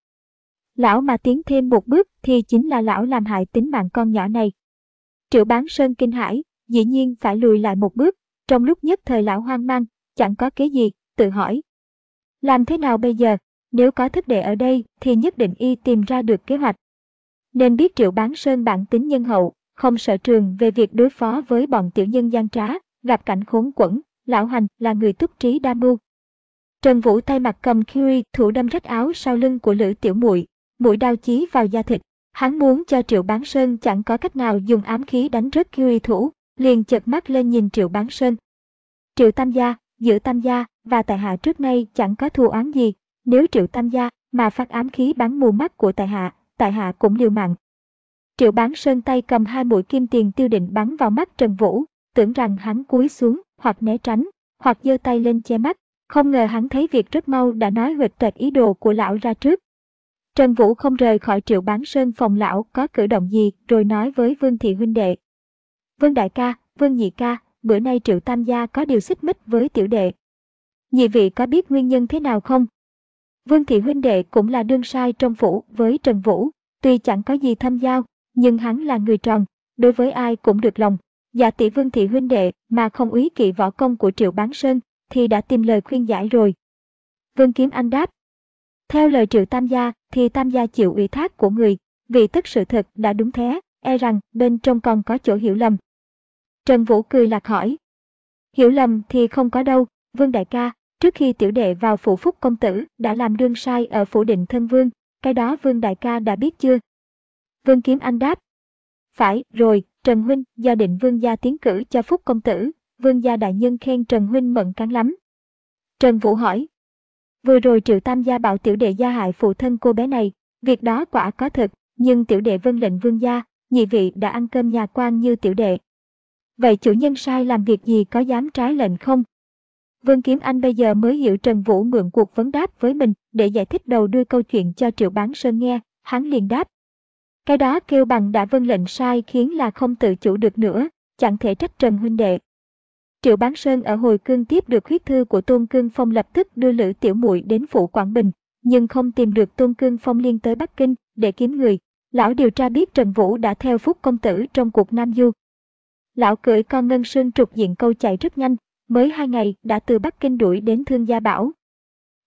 Lão mà tiến thêm một bước thì chính là lão làm hại tính mạng con nhỏ này. Triệu Bán Sơn kinh hãi, dĩ nhiên phải lùi lại một bước, trong lúc nhất thời lão hoang mang, chẳng có kế gì, tự hỏi. Làm thế nào bây giờ, nếu có thất đệ ở đây thì nhất định y tìm ra được kế hoạch. Nên biết Triệu Bán Sơn bản tính nhân hậu, không sợ trường về việc đối phó với bọn tiểu nhân gian trá, gặp cảnh khốn quẫn, lão Hành là người túc trí đa mưu. Trần Vũ tay mặt cầm Fury thủ đâm rách áo sau lưng của Lữ Tiểu Muội, mũi đao chí vào da thịt. Hắn muốn cho Triệu Bán Sơn chẳng có cách nào dùng ám khí đánh rớt Fury thủ, liền chợt mắt lên nhìn Triệu Bán Sơn. Triệu Tam gia, giữa Tam gia và tại hạ trước nay chẳng có thù oán gì, nếu Triệu Tam gia mà phát ám khí bắn mù mắt của tại hạ, tại hạ cũng liều mạng. Triệu Bán Sơn tay cầm hai mũi kim tiền tiêu định bắn vào mắt Trần Vũ, tưởng rằng hắn cúi xuống, hoặc né tránh, hoặc giơ tay lên che mắt, không ngờ hắn thấy việc rất mau đã nói huỵch toẹt ý đồ của lão ra trước. Trần Vũ không rời khỏi Triệu Bán Sơn phòng lão có cử động gì, rồi nói với Vương thị huynh đệ. Vương đại ca, Vương nhị ca, bữa nay Triệu Tam gia có điều xích mích với tiểu đệ. Nhị vị có biết nguyên nhân thế nào không? Vương thị huynh đệ cũng là đương sai trong phủ với Trần Vũ, tuy chẳng có gì thâm giao, nhưng hắn là người tròn, đối với ai cũng được lòng. Dạ tỷ Vương thị huynh đệ mà không úy kỵ võ công của Triệu Bán Sơn thì đã tìm lời khuyên giải rồi. Vương Kiếm Anh đáp. Theo lời Triệu Tam gia thì Tam gia chịu ủy thác của người, vì tất sự thật đã đúng thế, e rằng bên trong còn có chỗ hiểu lầm. Trần Vũ cười lạc hỏi. Hiểu lầm thì không có đâu, Vương đại ca, trước khi tiểu đệ vào phủ Phúc công tử đã làm đương sai ở phủ Định Thân Vương, cái đó Vương đại ca đã biết chưa? Vương Kiếm Anh đáp. Phải, rồi, Trần huynh do Định Vương gia tiến cử cho Phúc công tử, Vương gia đại nhân khen Trần huynh mẫn cán lắm. Trần Vũ hỏi. Vừa rồi Triệu Tam gia bảo tiểu đệ gia hại phụ thân cô bé này, việc đó quả có thật, nhưng tiểu đệ vâng lệnh Vương gia, nhị vị đã ăn cơm nhà quan như tiểu đệ. Vậy chủ nhân sai làm việc gì có dám trái lệnh không? Vương Kiếm Anh bây giờ mới hiểu Trần Vũ mượn cuộc vấn đáp với mình để giải thích đầu đuôi câu chuyện cho Triệu Bán Sơn nghe, hắn liền đáp. Cái đó kêu bằng đã vâng lệnh sai khiến là không tự chủ được nữa, chẳng thể trách Trần huynh đệ. Triệu Bán Sơn ở hồi cương tiếp được huyết thư của Tôn Cương Phong, lập tức đưa Lữ Tiểu Muội đến phủ Quảng Bình, nhưng không tìm được Tôn Cương Phong, liên tới Bắc Kinh để kiếm người. Lão điều tra biết Trần Vũ đã theo Phúc công tử trong cuộc Nam Du. Lão cưỡi con ngân sơn trục diện câu chạy rất nhanh, mới hai ngày đã từ Bắc Kinh đuổi đến Thương Gia Bảo.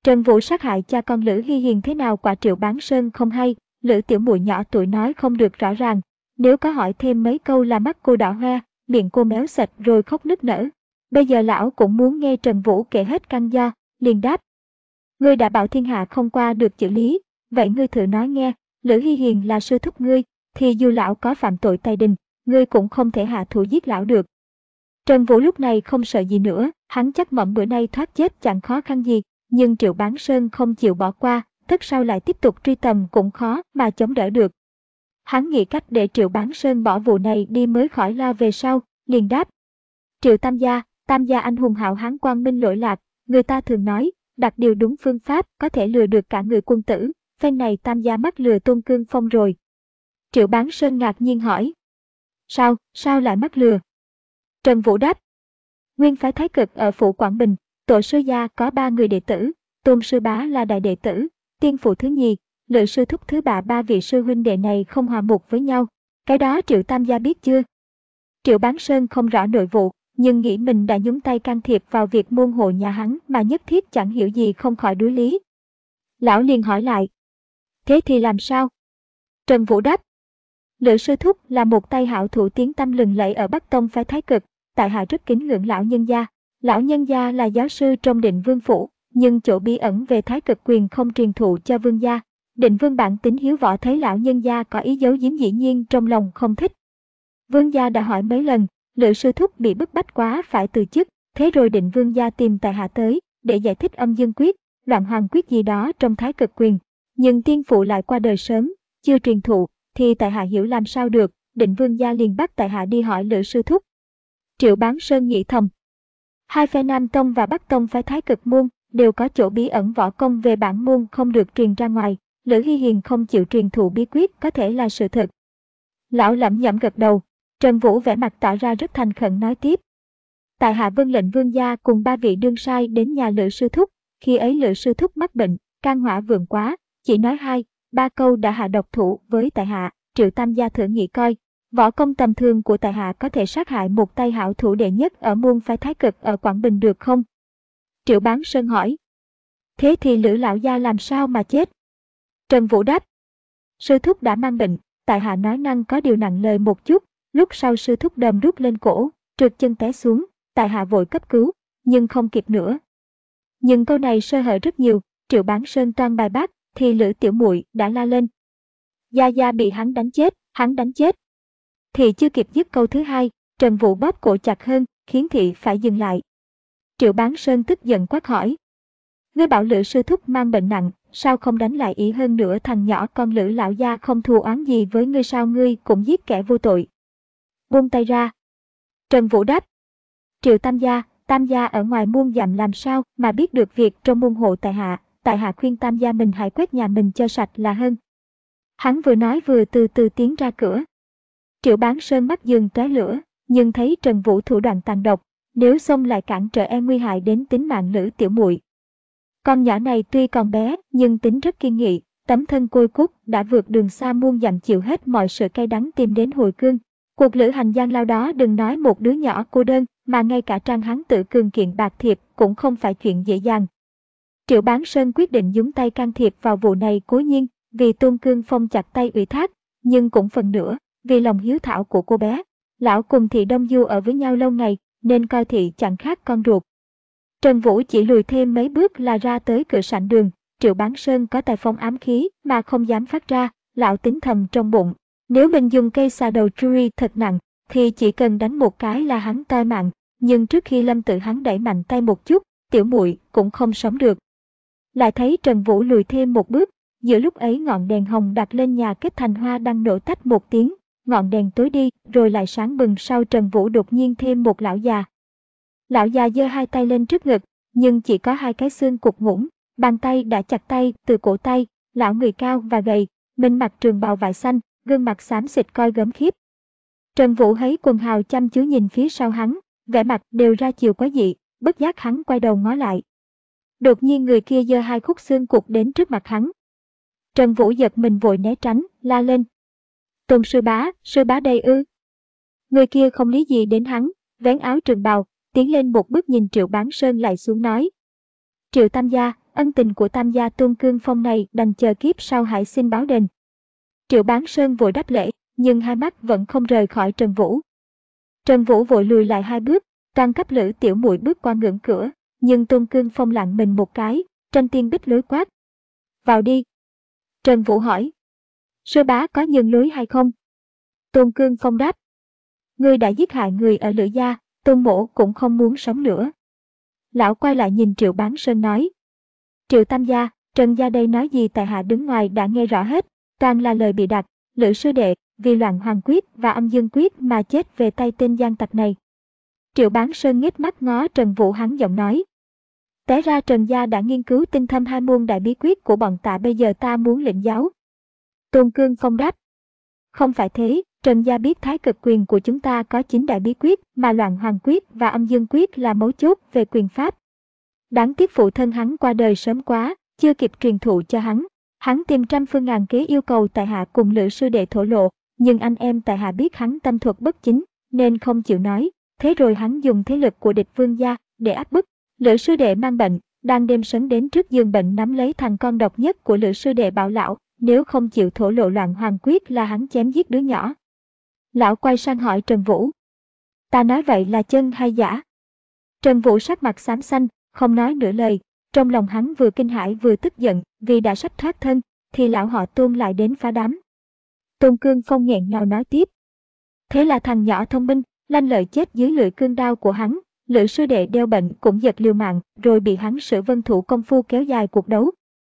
Trần Vũ sát hại cha con Lữ Hy Hiền thế nào quả Triệu Bán Sơn không hay, Lữ tiểu muội nhỏ tuổi nói không được rõ ràng. Nếu có hỏi thêm mấy câu là mắt cô đỏ hoe, miệng cô méo sạch rồi khóc nức nở. Bây giờ lão cũng muốn nghe Trần Vũ kể hết căn do, liền đáp. Ngươi đã bảo thiên hạ không qua được chữ lý, vậy ngươi thử nói nghe, Lữ Hy Hiền là sư thúc ngươi, thì dù lão có phạm tội tày đình, ngươi cũng không thể hạ thủ giết lão được. Trần Vũ lúc này không sợ gì nữa, hắn chắc mẩm bữa nay thoát chết chẳng khó khăn gì, nhưng Triệu Bán Sơn không chịu bỏ qua, tất sau lại tiếp tục truy tầm cũng khó mà chống đỡ được. Hắn nghĩ cách để Triệu Bán Sơn bỏ vụ này đi mới khỏi lo về sau, liền đáp. Triệu Tam gia, Tam gia anh hùng hảo hán quang minh lỗi lạc, người ta thường nói, đặt điều đúng phương pháp có thể lừa được cả người quân tử, phen này Tam gia mắc lừa Tôn Cương Phong rồi. Triệu Bán Sơn ngạc nhiên hỏi. Sao, sao lại mắc lừa? Trần Vũ đáp. Nguyên phái Thái Cực ở phủ Quảng Bình, tổ sư gia có ba người đệ tử, Tôn sư bá là đại đệ tử, Tiên phụ thứ nhì, Lữ sư thúc thứ ba, ba vị sư huynh đệ này không hòa mục với nhau, cái đó Triệu Tam gia biết chưa? Triệu Bán Sơn không rõ nội vụ, nhưng nghĩ mình đã nhúng tay can thiệp vào việc môn hộ nhà hắn mà nhất thiết chẳng hiểu gì không khỏi đối lý. Lão liền hỏi lại. Thế thì làm sao? Trần Vũ đáp. Lữ sư thúc là một tay hảo thủ tiếng tăm lừng lẫy ở Bắc Tông phái Thái Cực, tại hạ rất kính ngưỡng lão nhân gia. Lão nhân gia là giáo sư trong Định Vương phủ, nhưng chỗ bí ẩn về Thái Cực quyền không truyền thụ cho vương gia. Định Vương bản tính hiếu võ thấy lão nhân gia có ý giấu giếm dĩ nhiên trong lòng không thích. Vương gia đã hỏi mấy lần, Lữ sư thúc bị bức bách quá phải từ chức, thế rồi Định Vương gia tìm tại hạ tới để giải thích âm dương quyết, loạn hoàng quyết gì đó trong Thái Cực quyền, nhưng tiên phụ lại qua đời sớm, chưa truyền thụ, thì tại hạ hiểu làm sao được. Định Vương gia liền bắt tại hạ đi hỏi Lữ sư thúc. Triệu Bán Sơn nghĩ thầm. Hai phe Nam Tông và Bắc Tông phái Thái Cực môn đều có chỗ bí ẩn võ công về bản môn không được truyền ra ngoài. Lữ Hy Hiền không chịu truyền thụ bí quyết có thể là sự thật. Lão lẩm nhẩm gật đầu. Trần Vũ vẻ mặt tỏ ra rất thành khẩn nói tiếp. Tại hạ vâng lệnh vương gia cùng ba vị đương sai đến nhà Lữ sư thúc. Khi ấy Lữ sư thúc mắc bệnh, can hỏa vượng quá, chỉ nói hai, ba câu đã hạ độc thủ với tại hạ. Triệu Tam gia thử nghĩ coi, võ công tầm thường của tại hạ có thể sát hại một tay hảo thủ đệ nhất ở môn phái Thái Cực ở Quảng Bình được không? Triệu Bán Sơn hỏi. Thế thì Lữ lão gia làm sao mà chết? Trần Vũ đáp. Sư thúc đã mang bệnh, tại hạ nói năng có điều nặng lời một chút, lúc sau sư thúc đờm rút lên cổ, trượt chân té xuống, tại hạ vội cấp cứu, nhưng không kịp nữa. Nhưng câu này sơ hở rất nhiều, Triệu Bán Sơn toan bài bác, thì Lữ tiểu muội đã la lên. Gia Gia bị hắn đánh chết, hắn đánh chết. Thì chưa kịp dứt câu thứ hai, Trần Vũ bóp cổ chặt hơn, khiến thị phải dừng lại. Triệu Bán Sơn tức giận quát hỏi. Ngươi bảo Lữ sư thúc mang bệnh nặng, sao không đánh lại ý hơn nữa thằng nhỏ con Lữ lão gia không thù oán gì với ngươi sao ngươi cũng giết kẻ vô tội. Buông tay ra. Trần Vũ đáp. Triệu Tam gia, Tam gia ở ngoài muôn dặm làm sao mà biết được việc trong môn hộ tại hạ, tại hạ khuyên Tam gia mình hãy quét nhà mình cho sạch là hơn. Hắn vừa nói vừa từ từ tiến ra cửa. Triệu Bán Sơn mắt dường tóe lửa, nhưng thấy Trần Vũ thủ đoạn tàn độc, nếu xông lại cản trở e nguy hại đến tính mạng Lữ tiểu muội. Con nhỏ này tuy còn bé nhưng tính rất kiên nghị, tấm thân côi cút đã vượt đường xa muôn dặm chịu hết mọi sự cay đắng tìm đến hồi cương. Cuộc lữ hành gian lao đó đừng nói một đứa nhỏ cô đơn, mà ngay cả Trang hắn tự cường kiện bạc thiệp cũng không phải chuyện dễ dàng. Triệu Bán Sơn quyết định nhúng tay can thiệp vào vụ này cố nhiên vì Tôn Cương Phong chặt tay ủy thác, nhưng cũng phần nữa vì lòng hiếu thảo của cô bé. Lão cùng Thị Đông Du ở với nhau lâu ngày nên coi Thị chẳng khác con ruột. Trần Vũ chỉ lùi thêm mấy bước là ra tới cửa sảnh đường. Triệu Bán Sơn có tài phong ám khí mà không dám phát ra, lão tính thầm trong bụng. Nếu mình dùng cây xà đầu Truy thật nặng, thì chỉ cần đánh một cái là hắn toi mạng, nhưng trước khi Lâm Tự hắn đẩy mạnh tay một chút, tiểu muội cũng không sống được. Lại thấy Trần Vũ lùi thêm một bước, giữa lúc ấy ngọn đèn hồng đặt lên nhà kết thành hoa đang nổ tách một tiếng, ngọn đèn tối đi rồi lại sáng bừng sau Trần Vũ đột nhiên thêm một lão già. Lão già giơ hai tay lên trước ngực, nhưng chỉ có hai cái xương cụt ngủn, bàn tay đã chặt tay từ cổ tay, lão người cao và gầy, mình mặc trường bào vải xanh, gương mặt xám xịt coi gớm khiếp. Trần Vũ thấy quần hào chăm chú nhìn phía sau hắn, vẻ mặt đều ra chiều quái dị, bất giác hắn quay đầu ngó lại. Đột nhiên người kia giơ hai khúc xương cụt đến trước mặt hắn. Trần Vũ giật mình vội né tránh, la lên. Tôn sư bá, sư bá đây ư? Người kia không lý gì đến hắn, vén áo trường bào, tiến lên một bước nhìn Triệu Bán Sơn lại xuống nói. Triệu Tam gia, ân tình của Tam gia Tôn Cương Phong này đành chờ kiếp sau hãy xin báo đền. Triệu Bán Sơn vội đáp lễ, nhưng hai mắt vẫn không rời khỏi Trần Vũ. Trần Vũ vội lùi lại hai bước, toàn cấp Lữ tiểu muội bước qua ngưỡng cửa, nhưng Tôn Cương Phong lặng mình một cái, tranh tiên bích lối quát. Vào đi. Trần Vũ hỏi. Sư bá có nhường lối hay không? Tôn Cương Phong đáp. Ngươi đã giết hại người ở Lữ gia, Tôn mỗ cũng không muốn sống nữa. Lão quay lại nhìn Triệu Bán Sơn nói. Triệu Tam gia, Trần gia đây nói gì tại hạ đứng ngoài đã nghe rõ hết, toàn là lời bị đặt. Lữ sư đệ vì loạn hoàng quyết và âm dương quyết mà chết về tay tên gian tặc này. Triệu Bán Sơn nhếch mắt ngó Trần Vũ hắn giọng nói. Té ra Trần gia đã nghiên cứu tinh thâm hai môn đại bí quyết của bọn ta, bây giờ ta muốn lĩnh giáo. Tôn Cương Phong đáp. Không phải thế, Trần gia biết thái cực quyền của chúng ta có chín đại bí quyết, mà loạn hoàng quyết và âm dương quyết là mấu chốt về quyền pháp. Đáng tiếc phụ thân hắn qua đời sớm quá, chưa kịp truyền thụ cho hắn. Hắn tìm trăm phương ngàn kế yêu cầu tại hạ cùng Lữ sư đệ thổ lộ, nhưng anh em tại hạ biết hắn tâm thuật bất chính, nên không chịu nói. Thế rồi hắn dùng thế lực của địch vương gia để áp bức. Lữ sư đệ mang bệnh, đang đêm sấn đến trước giường bệnh nắm lấy thằng con độc nhất của Lữ sư đệ bảo lão, nếu không chịu thổ lộ loạn hoàng quyết là hắn chém giết đứa nhỏ. Lão quay sang hỏi Trần Vũ. Ta nói vậy là chân hay giả? Trần Vũ sắc mặt xám xanh, không nói nửa lời. Trong lòng hắn vừa kinh hãi vừa tức giận, vì đã sắp thoát thân, thì lão họ Tôn lại đến phá đám. Tôn Cương Phong nghẹn ngào nói tiếp. Thế là thằng nhỏ thông minh, lanh lợi chết dưới lưỡi cương đao của hắn. Lữ sư đệ đeo bệnh cũng giật liều mạng, rồi bị hắn sử vân thủ công phu kéo dài cuộc đấu.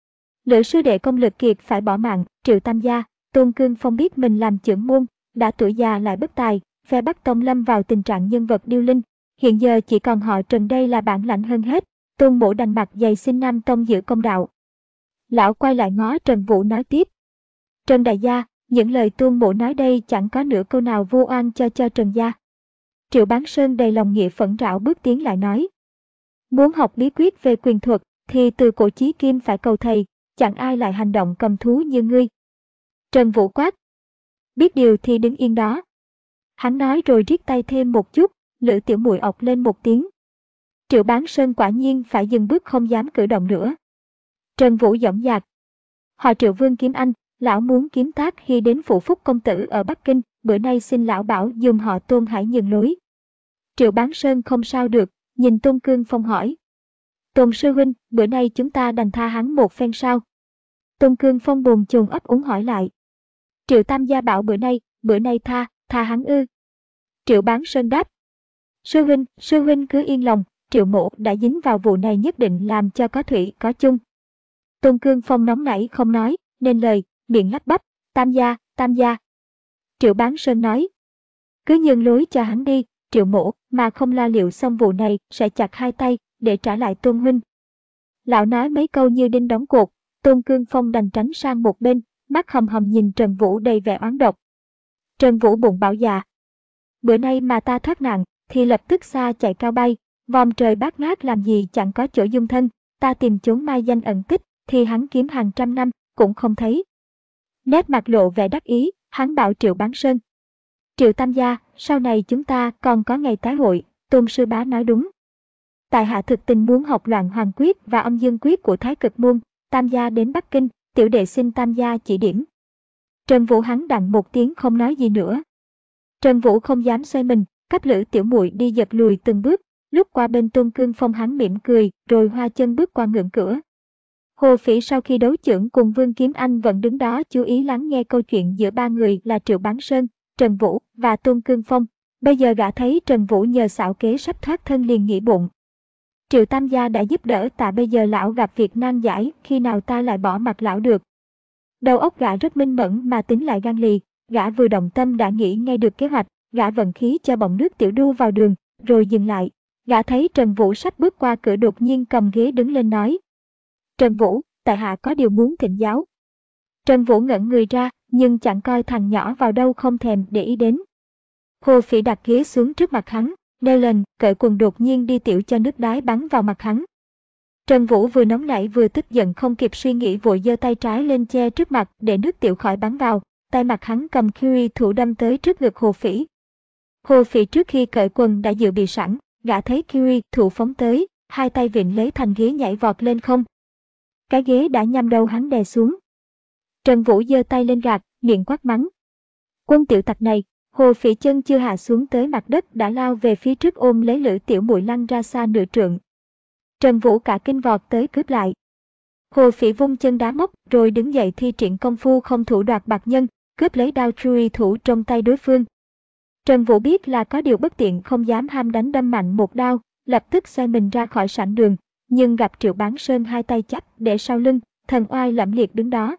Lữ sư đệ công lực kiệt phải bỏ mạng. Triệu Tam gia, Tôn Cương Phong biết mình làm trưởng môn, đã tuổi già lại bất tài, phe Bắc Tông lâm vào tình trạng nhân vật điêu linh. Hiện giờ chỉ còn họ Trần đây là bản lãnh hơn hết. Tôn mỗ đành mặt dày xin Nam Tông giữ công đạo. Lão quay lại ngó Trần Vũ nói tiếp. Trần đại gia, những lời Tôn mỗ nói đây chẳng có nửa câu nào vu oan cho cho Trần gia. Triệu Bán Sơn đầy lòng nghĩa phẫn rạo bước tiến lại nói. Muốn học bí quyết về quyền thuật thì từ cổ chí kim phải cầu thầy, chẳng ai lại hành động cầm thú như ngươi. Trần Vũ quát. Biết điều thì đứng yên đó. Hắn nói rồi riết tay thêm một chút, Lữ tiểu muội ọc lên một tiếng. Triệu Bán Sơn quả nhiên phải dừng bước không dám cử động nữa. Trần Vũ dõng dạc. Họ Triệu Vương kiếm anh, lão muốn kiếm tác khi đến phủ Phúc công tử ở Bắc Kinh, bữa nay xin lão bảo dùng họ Tôn hãy nhường lối. Triệu Bán Sơn không sao được, nhìn Tôn Cương Phong hỏi. Tôn sư huynh, bữa nay chúng ta đành tha hắn một phen sao? Tôn Cương Phong buồn chồn ấp úng hỏi lại. Triệu Tam gia bảo bữa nay, bữa nay tha, tha hắn ư? Triệu Bán Sơn đáp. Sư huynh, sư huynh cứ yên lòng. Triệu mộ đã dính vào vụ này nhất định làm cho có thủy có chung. Tôn Cương Phong nóng nảy không nói nên lời, miệng lắp bắp. Tam gia, Tam gia. Triệu Bán Sơn nói. Cứ nhường lối cho hắn đi, Triệu mộ mà không lo liệu xong vụ này sẽ chặt hai tay để trả lại Tôn huynh. Lão nói mấy câu như đinh đóng cột. Tôn Cương Phong đành tránh sang một bên, mắt hầm hầm nhìn Trần Vũ đầy vẻ oán độc. Trần Vũ bụng bảo dạ. Bữa nay mà ta thoát nạn thì lập tức xa chạy cao bay. Vòm trời bát ngát làm gì chẳng có chỗ dung thân, ta tìm chốn mai danh ẩn tích, thì hắn kiếm hàng trăm năm, cũng không thấy. Nét mặt lộ vẻ đắc ý, hắn bảo Triệu Bán Sơn. Triệu Tam gia, sau này chúng ta còn có ngày tái hội, Tôn sư bá nói đúng. Tại hạ thực tình muốn học loạn hoàng quyết và âm dương quyết của thái cực môn, Tam gia đến Bắc Kinh, tiểu đệ xin Tam gia chỉ điểm. Trần Vũ hắn đặng một tiếng không nói gì nữa. Trần Vũ không dám xoay mình, cấp Lữ tiểu muội đi giật lùi từng bước. Lúc qua bên Tôn Cương Phong hắn mỉm cười, rồi hoa chân bước qua ngưỡng cửa. Hồ Phỉ sau khi đấu chưởng cùng Vương Kiếm Anh vẫn đứng đó chú ý lắng nghe câu chuyện giữa ba người là Triệu Bán Sơn, Trần Vũ và Tôn Cương Phong. Bây giờ gã thấy Trần Vũ nhờ xảo kế sắp thoát thân liền nghĩ bụng. Triệu Tam gia đã giúp đỡ ta, bây giờ lão gặp việc nan giải, khi nào ta lại bỏ mặt lão được. Đầu óc gã rất minh mẫn mà tính lại gan lì, gã vừa động tâm đã nghĩ ngay được kế hoạch, gã vận khí cho bọng nước tiểu đu vào đường, rồi dừng lại. Gã thấy Trần Vũ sắp bước qua cửa đột nhiên cầm ghế đứng lên nói. Trần Vũ, tại hạ có điều muốn thỉnh giáo. Trần Vũ ngẩn người ra, nhưng chẳng coi thằng nhỏ vào đâu không thèm để ý đến. Hồ Phỉ đặt ghế xuống trước mặt hắn, nêu lên, cởi quần đột nhiên đi tiểu cho nước đái bắn vào mặt hắn. Trần Vũ vừa nóng nảy vừa tức giận không kịp suy nghĩ vội giơ tay trái lên che trước mặt để nước tiểu khỏi bắn vào, tay mặt hắn cầm Curie thủ đâm tới trước ngực Hồ Phỉ. Hồ Phỉ trước khi cởi quần đã dự bị sẵn. Gã thấy Curie thủ phóng tới, hai tay vịn lấy thành ghế nhảy vọt lên không. cái ghế đã nhằm đầu hắn đè xuống. Trần Vũ giơ tay lên gạt, miệng quát mắng. Quân tiểu tặc này, Hồ Phỉ chân chưa hạ xuống tới mặt đất đã lao về phía trước ôm lấy Lữ Tiểu Muội lăn ra xa nửa trượng. Trần Vũ cả kinh vọt tới cướp lại. Hồ Phỉ vung chân đá móc rồi đứng dậy thi triển công phu không thủ đoạt bạc nhân, cướp lấy đao truy thủ trong tay đối phương. Trần Vũ biết là có điều bất tiện không dám ham đánh đâm mạnh một đao, lập tức xoay mình ra khỏi sảnh đường, nhưng gặp Triệu Bán Sơn hai tay chắp để sau lưng, thần oai lẫm liệt đứng đó.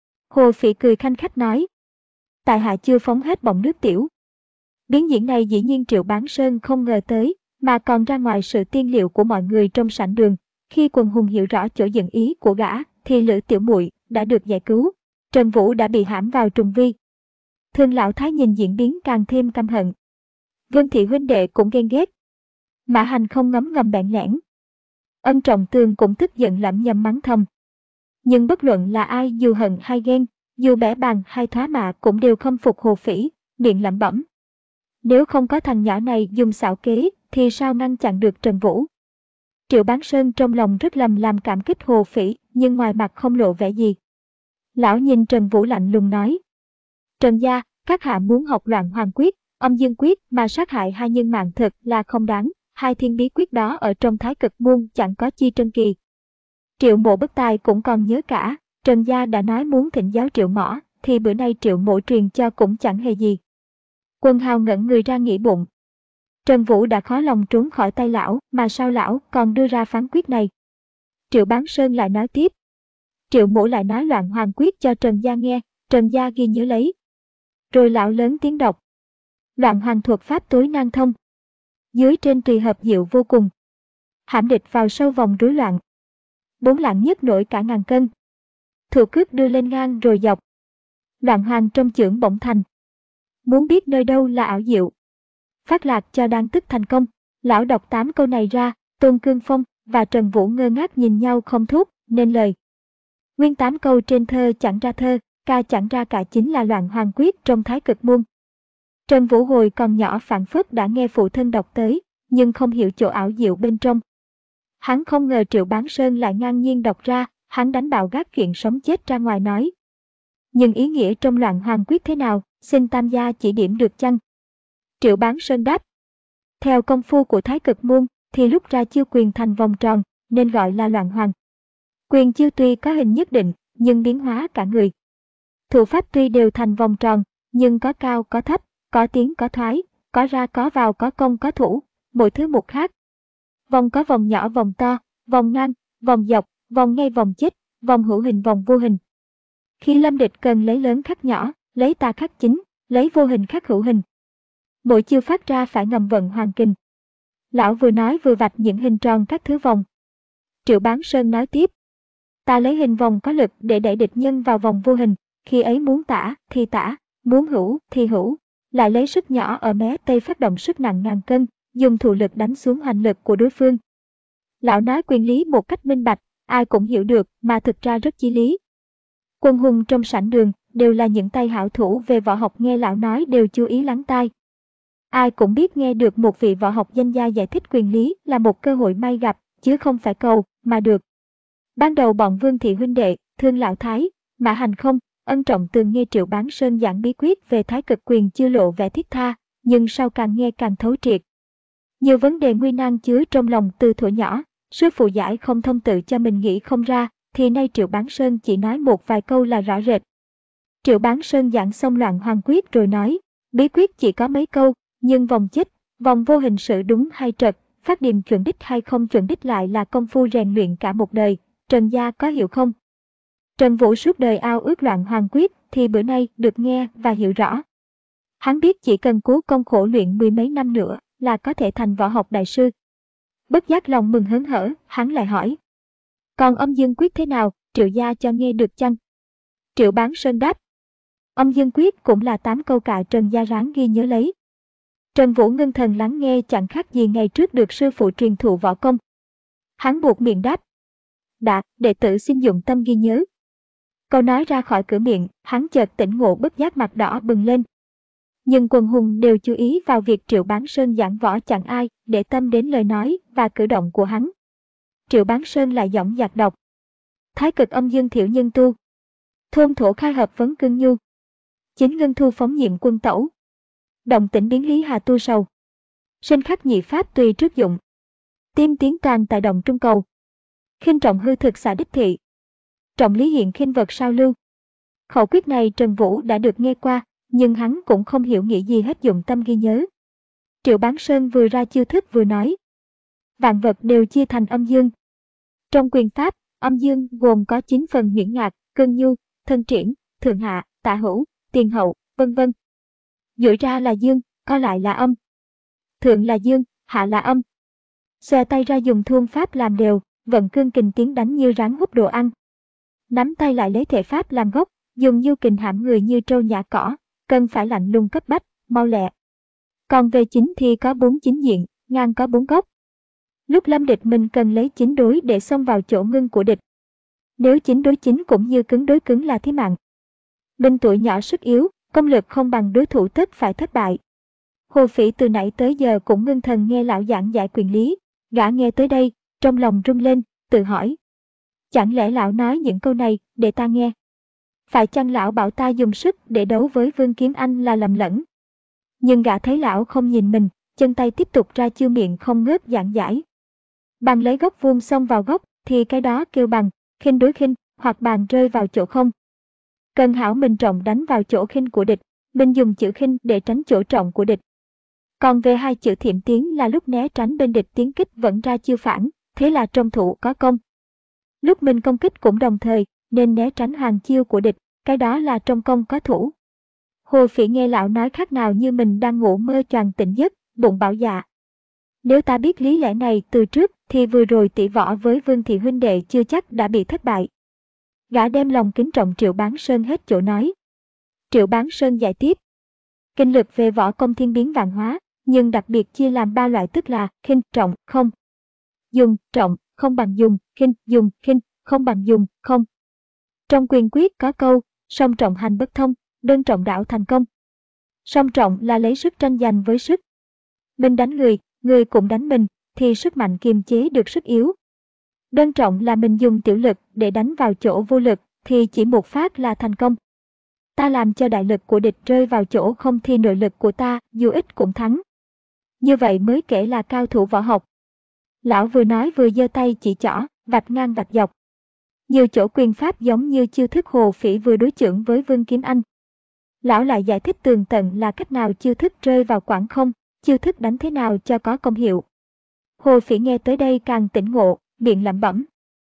Hồ Phỉ cười khanh khách nói. Tại hạ chưa phóng hết bọng nước tiểu. Biến diễn này dĩ nhiên Triệu Bán Sơn không ngờ tới, mà còn ra ngoài sự tiên liệu của mọi người trong sảnh đường. Khi quần hùng hiểu rõ chỗ dựng ý của gã, thì Lữ Tiểu Muội đã được giải cứu. Trần Vũ đã bị hãm vào trùng vi. Thương Lão Thái nhìn diễn biến càng thêm căm hận. Vương Thị huynh đệ cũng ghen ghét. Mã Hành không ngấm ngầm bẽn lẽn. Ân Trọng Tường cũng tức giận lẩm nhẩm mắng thầm. Nhưng bất luận là ai dù hận hay ghen, dù bẻ bàng hay thoá mạ cũng đều không phục Hồ Phỉ, miệng lẩm bẩm. Nếu không có thằng nhỏ này dùng xảo kế, thì sao ngăn chặn được Trần Vũ? Triệu Bán Sơn trong lòng rất lầm làm cảm kích Hồ Phỉ, nhưng ngoài mặt không lộ vẻ gì. Lão nhìn Trần Vũ lạnh lùng nói. Trần gia, các hạ muốn học Loạn Hoàng Quyết, Âm Dương Quyết mà sát hại hai nhân mạng thật là không đáng. Hai thiên bí quyết đó ở trong Thái Cực Môn chẳng có chi trân kỳ. Triệu Mộ bất tài cũng còn nhớ cả, Trần gia đã nói muốn thỉnh giáo Triệu Mõ, thì bữa nay Triệu Mộ truyền cho cũng chẳng hề gì. Quân Hào ngẩn người ra nghĩ bụng. Trần Vũ đã khó lòng trốn khỏi tay lão, mà sao lão còn đưa ra phán quyết này? Triệu Bán Sơn lại nói tiếp. Triệu Mộ lại nói Loạn Hoàng Quyết cho Trần gia nghe, Trần gia ghi nhớ lấy. Rồi lão lớn tiếng đọc. Loạn Hoàng thuật pháp tối nan thông. Dưới trên tùy hợp diệu vô cùng. Hãm địch vào sâu vòng rối loạn. Bốn lạng nhất nổi cả ngàn cân. Thủ cước đưa lên ngang rồi dọc. Loạn Hoàng trong chưởng bỗng thành. Muốn biết nơi đâu là ảo diệu. Phát lạc cho đang tức thành công. Lão đọc tám câu này ra, Tôn Cương Phong và Trần Vũ ngơ ngác nhìn nhau không thốt nên lời. Nguyên tám câu trên thơ chẳng ra thơ, ca chẳng ra cả chính là Loạn Hoàng Quyết trong Thái Cực Môn. Trần Vũ hồi còn nhỏ phảng phất đã nghe phụ thân đọc tới, nhưng không hiểu chỗ ảo diệu bên trong. Hắn không ngờ Triệu Bán Sơn lại ngang nhiên đọc ra, hắn đánh bạo gác chuyện sống chết ra ngoài nói. Nhưng ý nghĩa trong Loạn Hoàng Quyết thế nào, xin tam gia chỉ điểm được chăng? Triệu Bán Sơn đáp. Theo công phu của Thái Cực Môn, thì lúc ra chiêu quyền thành vòng tròn, nên gọi là Loạn Hoàng. Quyền chiêu tuy có hình nhất định, nhưng biến hóa cả người. Thủ pháp tuy đều thành vòng tròn, nhưng có cao có thấp, có tiến có thoái, có ra có vào có công có thủ, mỗi thứ một khác. Vòng có vòng nhỏ vòng to, vòng ngang, vòng dọc, vòng ngay vòng chết, vòng hữu hình vòng vô hình. Khi lâm địch cần lấy lớn khắc nhỏ, lấy tà khắc chính, lấy vô hình khắc hữu hình. Mỗi chiêu phát ra phải ngầm vận hoàng kình. Lão vừa nói vừa vạch những hình tròn các thứ vòng. Triệu Bán Sơn nói tiếp. Ta lấy hình vòng có lực để đẩy địch nhân vào vòng vô hình, khi ấy muốn tả thì tả, muốn hữu thì hữu. Lại lấy sức nhỏ ở mé tây phát động sức nặng ngàn cân, dùng thủ lực đánh xuống hoành lực của đối phương. Lão nói quyền lý một cách minh bạch, ai cũng hiểu được mà thực ra rất chí lý. Quân hùng trong sảnh đường đều là những tay hảo thủ về võ học, nghe lão nói đều chú ý lắng tai. Ai cũng biết nghe được một vị võ học danh gia giải thích quyền lý là một cơ hội may gặp, chứ không phải cầu mà được. Ban đầu bọn Vương Thị huynh đệ, Thương Lão Thái, Mã Hành không, Ân Trọng Tường nghe Triệu Bán Sơn giảng bí quyết về Thái Cực Quyền chưa lộ vẻ thiết tha, nhưng sau càng nghe càng thấu triệt. Nhiều vấn đề nguy nan chứa trong lòng từ thuở nhỏ, sư phụ giải không thông tự cho mình nghĩ không ra, thì nay Triệu Bán Sơn chỉ nói một vài câu là rõ rệt. Triệu Bán Sơn giảng xong Loạn Hoàng Quyết rồi nói, bí quyết chỉ có mấy câu, nhưng vòng chết, vòng vô hình sự đúng hay trật, phát điểm chuẩn đích hay không chuẩn đích lại là công phu rèn luyện cả một đời. Trần gia có hiểu không? Trần Vũ suốt đời ao ước Loạn Hoàng Quyết thì bữa nay được nghe và hiểu rõ. Hắn biết chỉ cần cố công khổ luyện mười mấy năm nữa là có thể thành võ học đại sư. Bất giác lòng mừng hớn hở, hắn lại hỏi. Còn Âm Dương Quyết thế nào, Triệu gia cho nghe được chăng? Triệu Bán Sơn đáp. Âm Dương Quyết cũng là tám câu cả, Trần gia ráng ghi nhớ lấy. Trần Vũ ngưng thần lắng nghe chẳng khác gì ngày trước được sư phụ truyền thụ võ công. Hắn buộc miệng đáp. Đã, đệ tử xin dụng tâm ghi nhớ. Câu nói ra khỏi cửa miệng, hắn chợt tỉnh ngộ, bất giác mặt đỏ bừng lên. Nhưng quần hùng đều chú ý vào việc Triệu Bán Sơn giảng võ, chẳng ai để tâm đến lời nói và cử động của hắn. Triệu Bán Sơn lại dõng dạc đọc. Thái cực âm dương thiểu nhân tu. Thôn thổ khai hợp vấn cương nhu. Chính ngân thu phóng nhiệm quân tẩu. Động tĩnh biến lý hà tu sầu. Sinh khắc nhị pháp tùy trước dụng. Tim tiến toàn tại động trung cầu. Khinh trọng hư thực xả đích thị. Trọng lý hiện khinh vật sao lưu. Khẩu quyết này Trần Vũ đã được nghe qua, nhưng hắn cũng không hiểu nghĩa gì hết, dụng tâm ghi nhớ. Triệu Bán Sơn vừa ra chiêu thức vừa nói. Vạn vật đều chia thành âm dương. Trong quyền pháp, âm dương gồm có chín phần nhuyễn ngạc, cương nhu, thân triển, thượng hạ, tả hữu, tiền hậu, vân vân. Duỗi ra là dương, co lại là âm. Thượng là dương, hạ là âm. Xòe tay ra dùng thuôn pháp làm đều, vận cương kình tiến đánh như rắn hút đồ ăn. Nắm tay lại lấy thể pháp làm gốc, dùng nhu kình hãm người như trâu nhả cỏ, cần phải lạnh lùng cấp bách, mau lẹ. Còn về chính thì có bốn chính diện, ngang có bốn góc. Lúc lâm địch mình cần lấy chính đối để xông vào chỗ ngưng của địch. Nếu chính đối chính cũng như cứng đối cứng là thí mạng. Binh tuổi nhỏ sức yếu, công lực không bằng đối thủ tất phải thất bại. Hồ Phỉ từ nãy tới giờ cũng ngưng thần nghe lão giảng giải quyền lý, gã nghe tới đây, trong lòng rung lên, tự hỏi. Chẳng lẽ lão nói những câu này để ta nghe? Phải chăng lão bảo ta dùng sức để đấu với Vương Kiếm Anh là lầm lẫn? Nhưng gã thấy lão không nhìn mình, chân tay tiếp tục ra chiêu miệng không ngớt giảng giải. Bằng lấy góc vuông xông vào góc, thì cái đó kêu bằng, khinh đối khinh, hoặc bàn rơi vào chỗ không. Cần hảo mình trọng đánh vào chỗ khinh của địch, mình dùng chữ khinh để tránh chỗ trọng của địch. Còn về hai chữ thiểm tiến là lúc né tránh bên địch tiến kích vẫn ra chiêu phản, thế là trong thủ có công. Lúc mình công kích cũng đồng thời, nên né tránh hoàn chiêu của địch, cái đó là trong công có thủ. Hồ Phỉ nghe lão nói khác nào như mình đang ngủ mơ choàng tỉnh giấc, bụng bảo dạ. Nếu ta biết lý lẽ này từ trước thì vừa rồi tỷ võ với Vương Thị huynh đệ chưa chắc đã bị thất bại. Gã đem lòng kính trọng Triệu Bán Sơn hết chỗ nói. Triệu Bán Sơn giải tiếp. Kinh lực về võ công thiên biến vạn hóa, nhưng đặc biệt chia làm ba loại, tức là khinh, trọng, không. Dùng, trọng, không bằng dùng, khinh, dùng, khinh, không bằng dùng, không. Trong quyền quyết có câu, song trọng hành bất thông, đơn trọng đảo thành công. Song trọng là lấy sức tranh giành với sức. Mình đánh người, người cũng đánh mình, thì sức mạnh kiềm chế được sức yếu. Đơn trọng là mình dùng tiểu lực để đánh vào chỗ vô lực, thì chỉ một phát là thành công. Ta làm cho đại lực của địch rơi vào chỗ không thì nội lực của ta dù ít cũng thắng. Như vậy mới kể là cao thủ võ học. Lão vừa nói vừa giơ tay chỉ trỏ, vạch ngang vạch dọc. Nhiều chỗ quyền pháp giống như chiêu thức Hồ Phỉ vừa đối chưởng với Vương Kiếm Anh. Lão lại giải thích tường tận là cách nào chiêu thức rơi vào quảng không, chiêu thức đánh thế nào cho có công hiệu. Hồ Phỉ nghe tới đây càng tỉnh ngộ, miệng lẩm bẩm.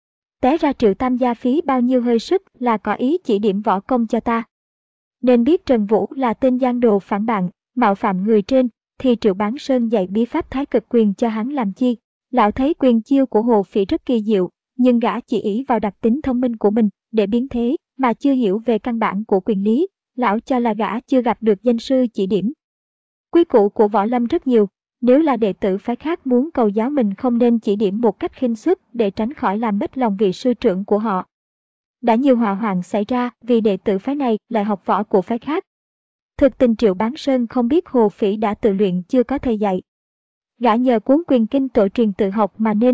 Té ra Triệu Tam gia phí bao nhiêu hơi sức là có ý chỉ điểm võ công cho ta. Nên biết Trần Vũ là tên giang đồ phản bạn, mạo phạm người trên, thì Triệu Bán Sơn dạy bí pháp thái cực quyền cho hắn làm chi. Lão thấy quyền chiêu của Hồ Phỉ rất kỳ diệu, nhưng gã chỉ ý vào đặc tính thông minh của mình để biến thế, mà chưa hiểu về căn bản của quyền lý. Lão cho là gã chưa gặp được danh sư chỉ điểm. Quy củ của võ lâm rất nhiều, nếu là đệ tử phái khác muốn cầu giáo mình không nên chỉ điểm một cách khinh suất để tránh khỏi làm mất lòng vị sư trưởng của họ. Đã nhiều hỏa hoạn xảy ra vì đệ tử phái này lại học võ của phái khác. Thực tình Triệu Bán Sơn không biết Hồ Phỉ đã tự luyện chưa có thầy dạy. Gã nhờ cuốn quyền kinh tổ truyền tự học mà nên.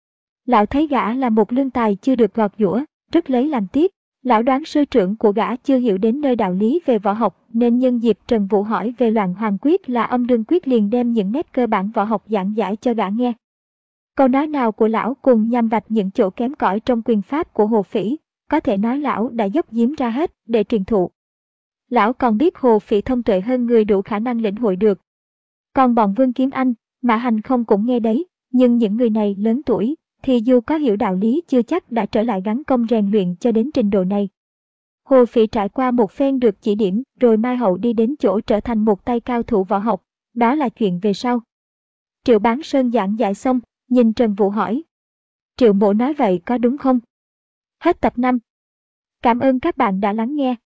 Lão thấy gã là một lương tài chưa được gọt giũa, rất lấy làm tiếc. Lão đoán sư trưởng của gã chưa hiểu đến nơi đạo lý về võ học, nên nhân dịp Trần Vũ hỏi về Loạn Hoàng Quyết là âm đương quyết liền đem những nét cơ bản võ học giảng giải cho gã nghe. Câu nói nào của lão cùng nhằm vạch những chỗ kém cỏi trong quyền pháp của Hồ Phỉ, có thể nói lão đã dốc giếm ra hết để truyền thụ. Lão còn biết Hồ Phỉ thông tuệ hơn người đủ khả năng lĩnh hội được. Còn bọn Vương Kiếm Anh, Mã Hành không cũng nghe đấy, nhưng những người này lớn tuổi, thì dù có hiểu đạo lý chưa chắc đã trở lại gắn công rèn luyện cho đến trình độ này. Hồ Phỉ trải qua một phen được chỉ điểm, rồi mai hậu đi đến chỗ trở thành một tay cao thủ võ học, đó là chuyện về sau. Triệu Bán Sơn giảng giải xong, nhìn Trần Vũ hỏi. Triệu mộ nói vậy có đúng không? Hết tập năm. Cảm ơn các bạn đã lắng nghe.